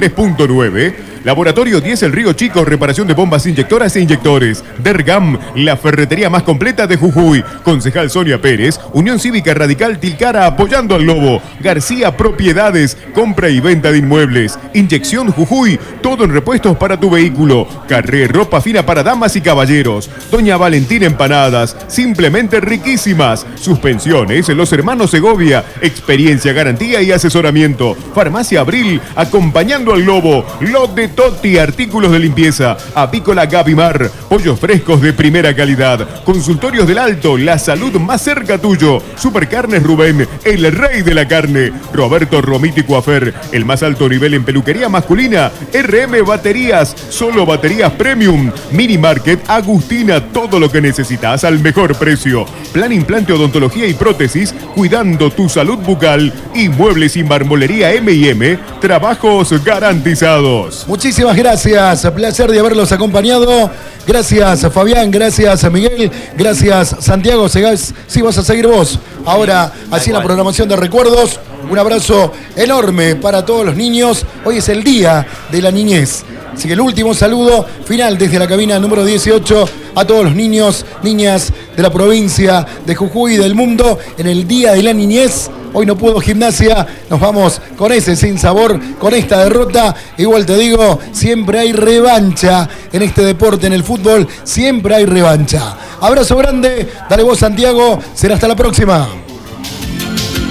93.9. Laboratorio 10 El Río Chico, reparación de bombas inyectoras e inyectores. Dergam, la ferretería más completa de Jujuy. Concejal Sonia Pérez, Unión Cívica Radical Tilcara, apoyando al Lobo. García Propiedades, compra y venta de inmuebles. Inyección Jujuy, todo en repuestos para tu vehículo. Carré, ropa fina para damas y caballeros. Doña Valentina Empanadas, simplemente riquísimas. Suspensiones, Los Hermanos Segovia, experiencia, garantía y asesoramiento. Farmacia Abril, acompañando al Lobo. Lot de Totti, artículos de limpieza. Apícola Gavimar, pollos frescos de primera calidad. Consultorios del Alto, la salud más cerca tuyo. Supercarnes Rubén, el rey de la carne. Roberto Romiti Coafer, el más alto nivel en peluquería masculina. RM Baterías, solo baterías premium. Mini Market Agustina, todo lo que necesitas al mejor precio. Plan implante, odontología y prótesis, cuidando tu salud bucal. Y muebles y marmolería M&M, trabajos garantizados. Muchísimas gracias, placer de haberlos acompañado. Gracias Fabián, gracias Miguel, gracias Santiago. Sí, vas a seguir vos ahora así en la programación de recuerdos. Un abrazo enorme para todos los niños. Hoy es el Día de la Niñez. Así que el último saludo final desde la cabina número 18 a todos los niños, niñas de la provincia de Jujuy y del mundo en el Día de la Niñez. Hoy no pudo Gimnasia, nos vamos con ese sinsabor, con esta derrota. Igual te digo, siempre hay revancha en este deporte, en el fútbol, siempre hay revancha. Abrazo grande, dale vos Santiago, será hasta la próxima.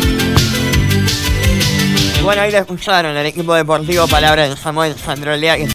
Bueno, ahí lo escucharon, el equipo deportivo, palabra de Samuel Sandrolea.